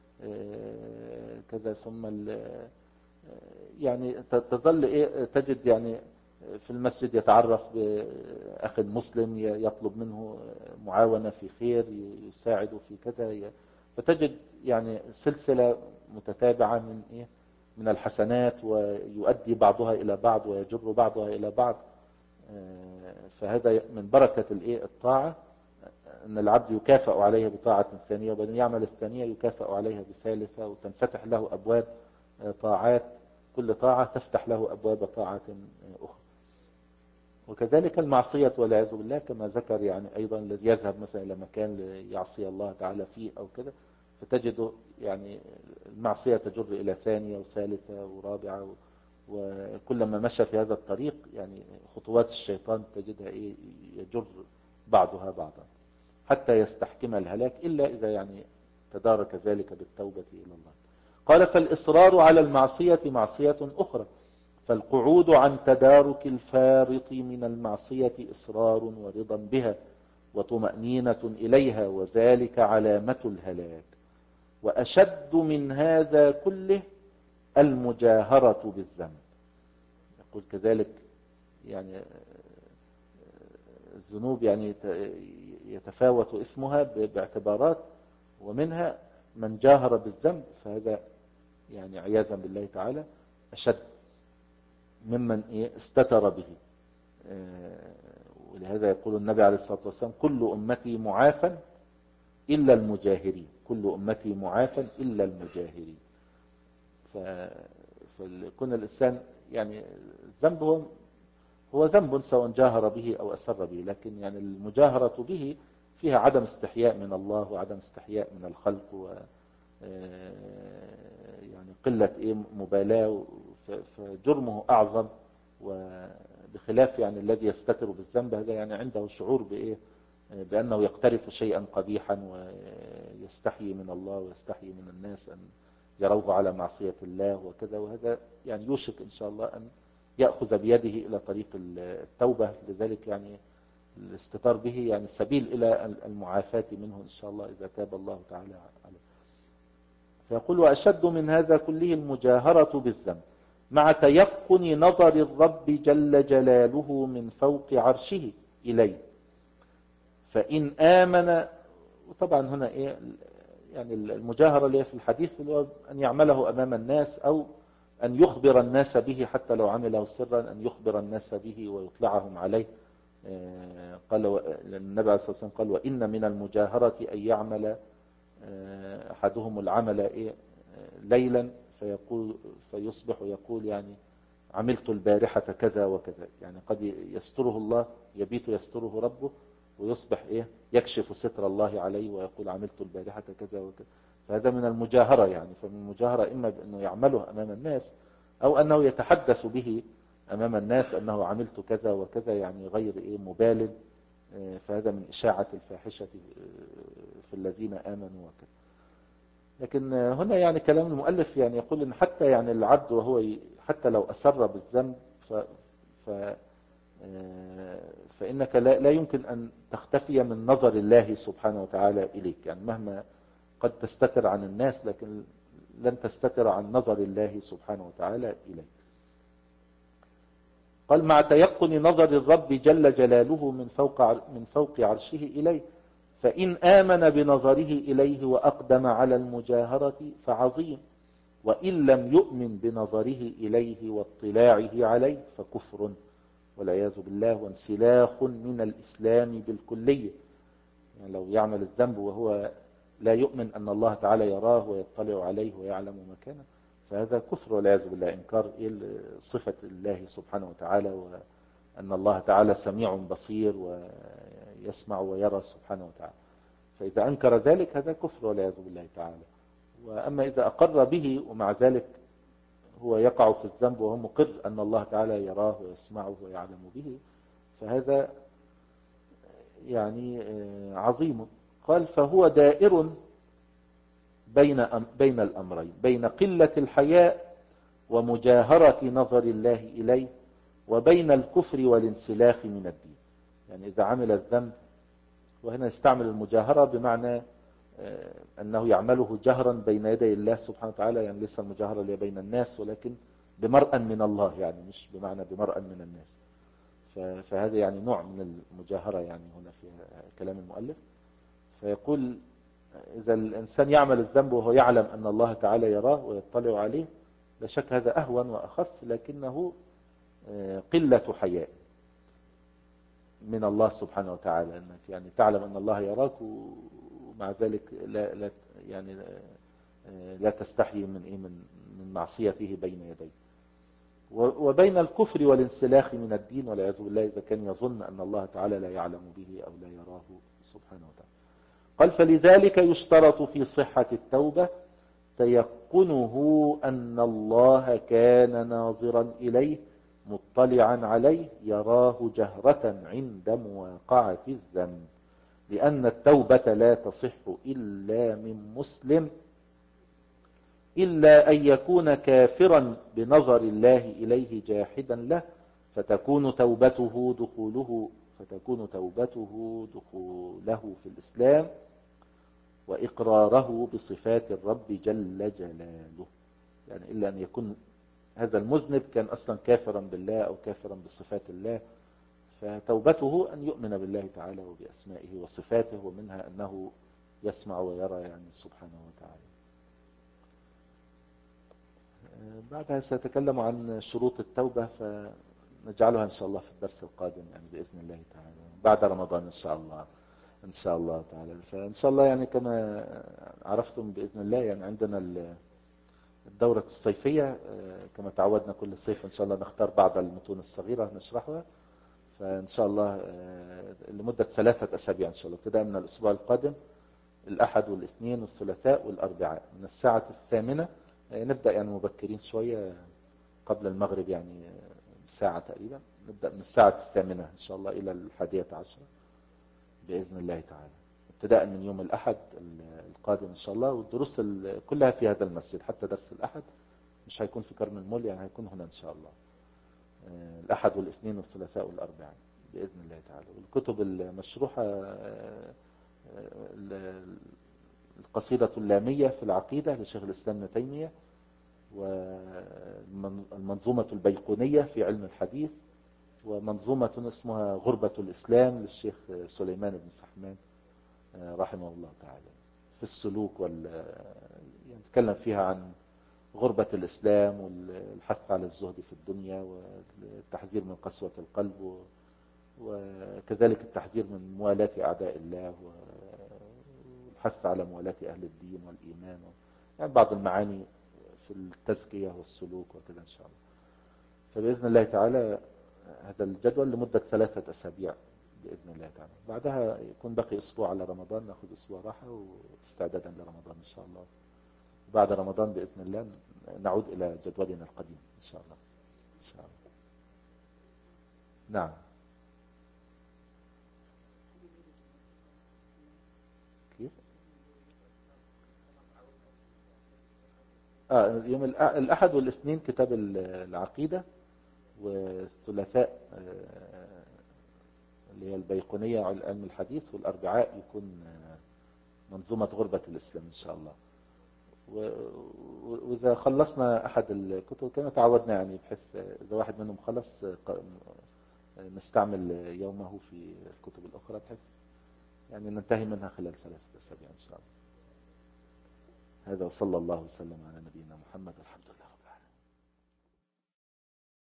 كذا. ثم يعني تظل إيه تجد يعني في المسجد يتعرف بأخ مسلم، يطلب منه معاونة في خير، يساعده في كذا، فتجد يعني سلسلة متتابعة من إيه من الحسنات، ويؤدي بعضها إلى بعض ويجر بعضها إلى بعض. فهذا من بركة الإيه الطاعة، أن العبد يكافأ عليها بطاعة ثانية، وبعدين يعمل الثانية يكافأ عليها بثالثة، وتنفتح له أبواب طاعات، كل طاعة تفتح له أبواب طاعة أخرى. وكذلك المعصية والعياذ بالله كما ذكر يعني أيضا الذي يذهب مثلا إلى مكان ليعصي الله تعالى فيه أو كذا، فتجده يعني المعصية تجر إلى ثانية وثالثة ورابعة، وكلما مشى في هذا الطريق يعني خطوات الشيطان تجدها إيه يجر بعضها بعضا حتى يستحكم الهلاك، إلا إذا يعني تدارك ذلك بالتوبة إلى الله. قال فالإصرار على المعصية معصية أخرى، فالقعود عن تدارك الفارط من المعصية إصرار ورضا بها وطمأنينة إليها، وذلك علامة الهلاك. وأشد من هذا كله المجاهرة بالذنب. يقول كذلك يعني الذنوب يعني يتفاوت اسمها باعتبارات، ومنها من جاهر بالذنب، فهذا يعني عياذا بالله تعالى أشد ممن إيه استتر به. ولهذا يقول النبي عليه الصلاة والسلام كل أمتي معافى إلا المجاهرين، كل أمتي معافى إلا المجاهرين. فكون الإنسان يعني الذنب هو هو ذنب سواء جاهر به أو أسر به، لكن يعني المجاهرة به فيها عدم استحياء من الله وعدم استحياء من الخلق، و يعني قلة إيه مبالاة، فجرمه أعظم. وبخلاف يعني الذي يستتر بالذنب هذا يعني عنده شعور بإيه بأنه يقترف شيئا قبيحا، ويستحي من الله ويستحي من الناس أن يروه على معصية الله وكذا، وهذا يعني يوشك إن شاء الله أن يأخذ بيده إلى طريق التوبة. لذلك يعني الاستتار به يعني سبيل إلى المعافاة منه إن شاء الله إذا تاب الله تعالى عليه. فيقول وأشد من هذا كله المجاهرة بالذنب مع تيقن نظر الرب جل جلاله من فوق عرشه إليه، فإن آمن. وطبعا هنا إيه يعني المجاهرة اللي في الحديث اللي هو أن يعمله أمام الناس، أو أن يخبر الناس به حتى لو عمله سرا، أن يخبر الناس به ويطلعهم عليه. قال النبي عليه الصلاة والسلام قال وإن من المجاهرة أن يعمل أحدهم العمل إيه ليلا فيقول فيصبح ويقول يعني عملت البارحة كذا وكذا، يعني قد يستره الله، يبيت يستره ربه، ويصبح إيه يكشف ستر الله عليه ويقول عملت البارحة كذا وكذا. فهذا من المجاهرة، يعني فمن المجاهرة إما بأنه يعمله أمام الناس، أو أنه يتحدث به أمام الناس أنه عملت كذا وكذا، يعني غير إيه مبالغ. فهذا من إشاعة الفاحشة في الذين آمنوا وكذا. لكن هنا يعني كلام المؤلف يعني يقول إن حتى يعني العبد وهو حتى لو أسر بالذنب ف, ف فإنك لا, لا يمكن أن تختفي من نظر الله سبحانه وتعالى إليك، يعني مهما قد تستتر عن الناس لكن لن تستتر عن نظر الله سبحانه وتعالى إليك. قال مع تيقن نظر الرب جل جلاله من فوق من فوق عرشه إليه، فإن آمن بنظره إليه وأقدم على المجاهرة فعظيم، وإن لم يؤمن بنظره إليه واطلاعه عليه فكفر والعياذ بالله، وانسلاخ من الإسلام بالكلية. يعني لو يعمل الذنب وهو لا يؤمن أن الله تعالى يراه ويطلع عليه ويعلم مكانه، فهذا كفر والعياذ بالله، إنكار صفة الله سبحانه وتعالى، وأن الله تعالى سميع بصير ويسمع ويرى سبحانه وتعالى. فإذا أنكر ذلك هذا كفر والعياذ بالله تعالى. وأما إذا أقر به ومع ذلك هو يقع في الذنب وهو مقر أن الله تعالى يراه ويسمعه ويعلم به، فهذا يعني عظيم. قال فهو دائر بين بين الأمرين، بين قلة الحياء ومجاهرة نظر الله إليه، وبين الكفر والانسلاخ من الدين. يعني إذا عمل الذنب، وهنا يستعمل المجاهرة بمعنى أنه يعمله جهرا بين يدي الله سبحانه وتعالى، يعني ليس المجاهرة اللي بين الناس، ولكن بمرأى من الله، يعني مش بمعنى بمرأى من الناس. فهذا يعني نوع من المجاهرة يعني هنا في كلام المؤلف. فيقول إذا الإنسان يعمل الذنب وهو يعلم أن الله تعالى يراه ويطلع عليه، لا شك هذا أهون وأخف، لكنه قلة حياء من الله سبحانه وتعالى، أنك يعني تعلم أن الله يراك ومع ذلك لا, لا يعني لا تستحي من إيه من من معصيته بين يديه. وبين الكفر والانسلاخ من الدين والعياذ بالله، إذا كان يظن أن الله تعالى لا يعلم به أو لا يراه سبحانه وتعالى. قال فلذلك يشترط في صحة التوبة تيقنه أن الله كان ناظرا إليه مطلعا عليه يراه جهرة عند مواقعة الذنب، لأن التوبة لا تصح إلا من مسلم، إلا أن يكون كافرا بنظر الله إليه جاحدا له، فتكون توبته دخوله فتكون توبته دخوله في الإسلام وإقراره بصفات الرب جل جلاله. يعني إلا أن يكون هذا المذنب كان أصلا كافرا بالله أو كافرا بصفات الله، فتوبته أن يؤمن بالله تعالى وبأسمائه وصفاته، ومنها أنه يسمع ويرى يعني سبحانه وتعالى. بعدها سأتكلم عن شروط التوبة، فنجعلها إن شاء الله في الدرس القادم يعني بإذن الله تعالى بعد رمضان إن شاء الله إن شاء الله تعالى. فإن شاء الله يعني كما عرفتم بإذن الله يعني عندنا الدورة الصيفية كما تعودنا كل صيف إن شاء الله نختار بعض المتون الصغيرة نشرحها، فإن شاء الله لمدة ثلاثة أسابيع إن شاء الله، ابتداء من الأسبوع القادم الأحد والاثنين والثلاثاء والأربعاء من الساعة الثامنة، نبدأ يعني مبكرين شوية قبل المغرب يعني ساعة تقريبا، نبدأ من الساعة الثامنة إن شاء الله إلى الحادية عشرة بإذن الله تعالى، ابتداء من يوم الأحد القادم إن شاء الله. والدروس كلها في هذا المسجد، حتى درس الأحد مش هيكون في كرم المول، يعني هيكون هنا إن شاء الله الأحد والاثنين والثلاثاء والأربعاء بإذن الله تعالى. والكتب المشروحة القصيدة اللامية في العقيدة لشيخ الإسلام ابن تيمية، والمنظومة البيقونية في علم الحديث، ومنظومة اسمها غربة الإسلام للشيخ سليمان بن سحمان رحمه الله تعالى في السلوك، وال يتكلم فيها عن غربة الإسلام والحث على الزهد في الدنيا والتحذير من قسوة القلب، وكذلك التحذير من موالاة أعداء الله والحث على موالاة أهل الدين والإيمان، يعني بعض المعاني في التزكية والسلوك وكذا إن شاء الله. فبإذن الله تعالى هذا الجدول لمدة ثلاثة أسابيع بإذن الله تعالى، بعدها يكون بقي أسبوع على رمضان، نأخذ أسبوع راحة واستعدادا لرمضان إن شاء الله. بعد رمضان بإذن الله نعود إلى جدولنا القديم إن شاء الله إن شاء الله. نعم. كيف؟ آه يوم الأحد والاثنين كتاب العقيدة، والثلاثاء اللي هي البيقونية على علم الحديث، والأربعاء يكون منظومة غربة الإسلام إن شاء الله. وإذا خلصنا أحد الكتب كما تعودنا يعني، بحيث إذا واحد منهم خلص نستعمل يومه في الكتب الأخرى، بحيث يعني ننتهي منها خلال ثلاثة أسابيع إن شاء الله. هذا وصلى الله وسلم على نبينا محمد، الحمد لله.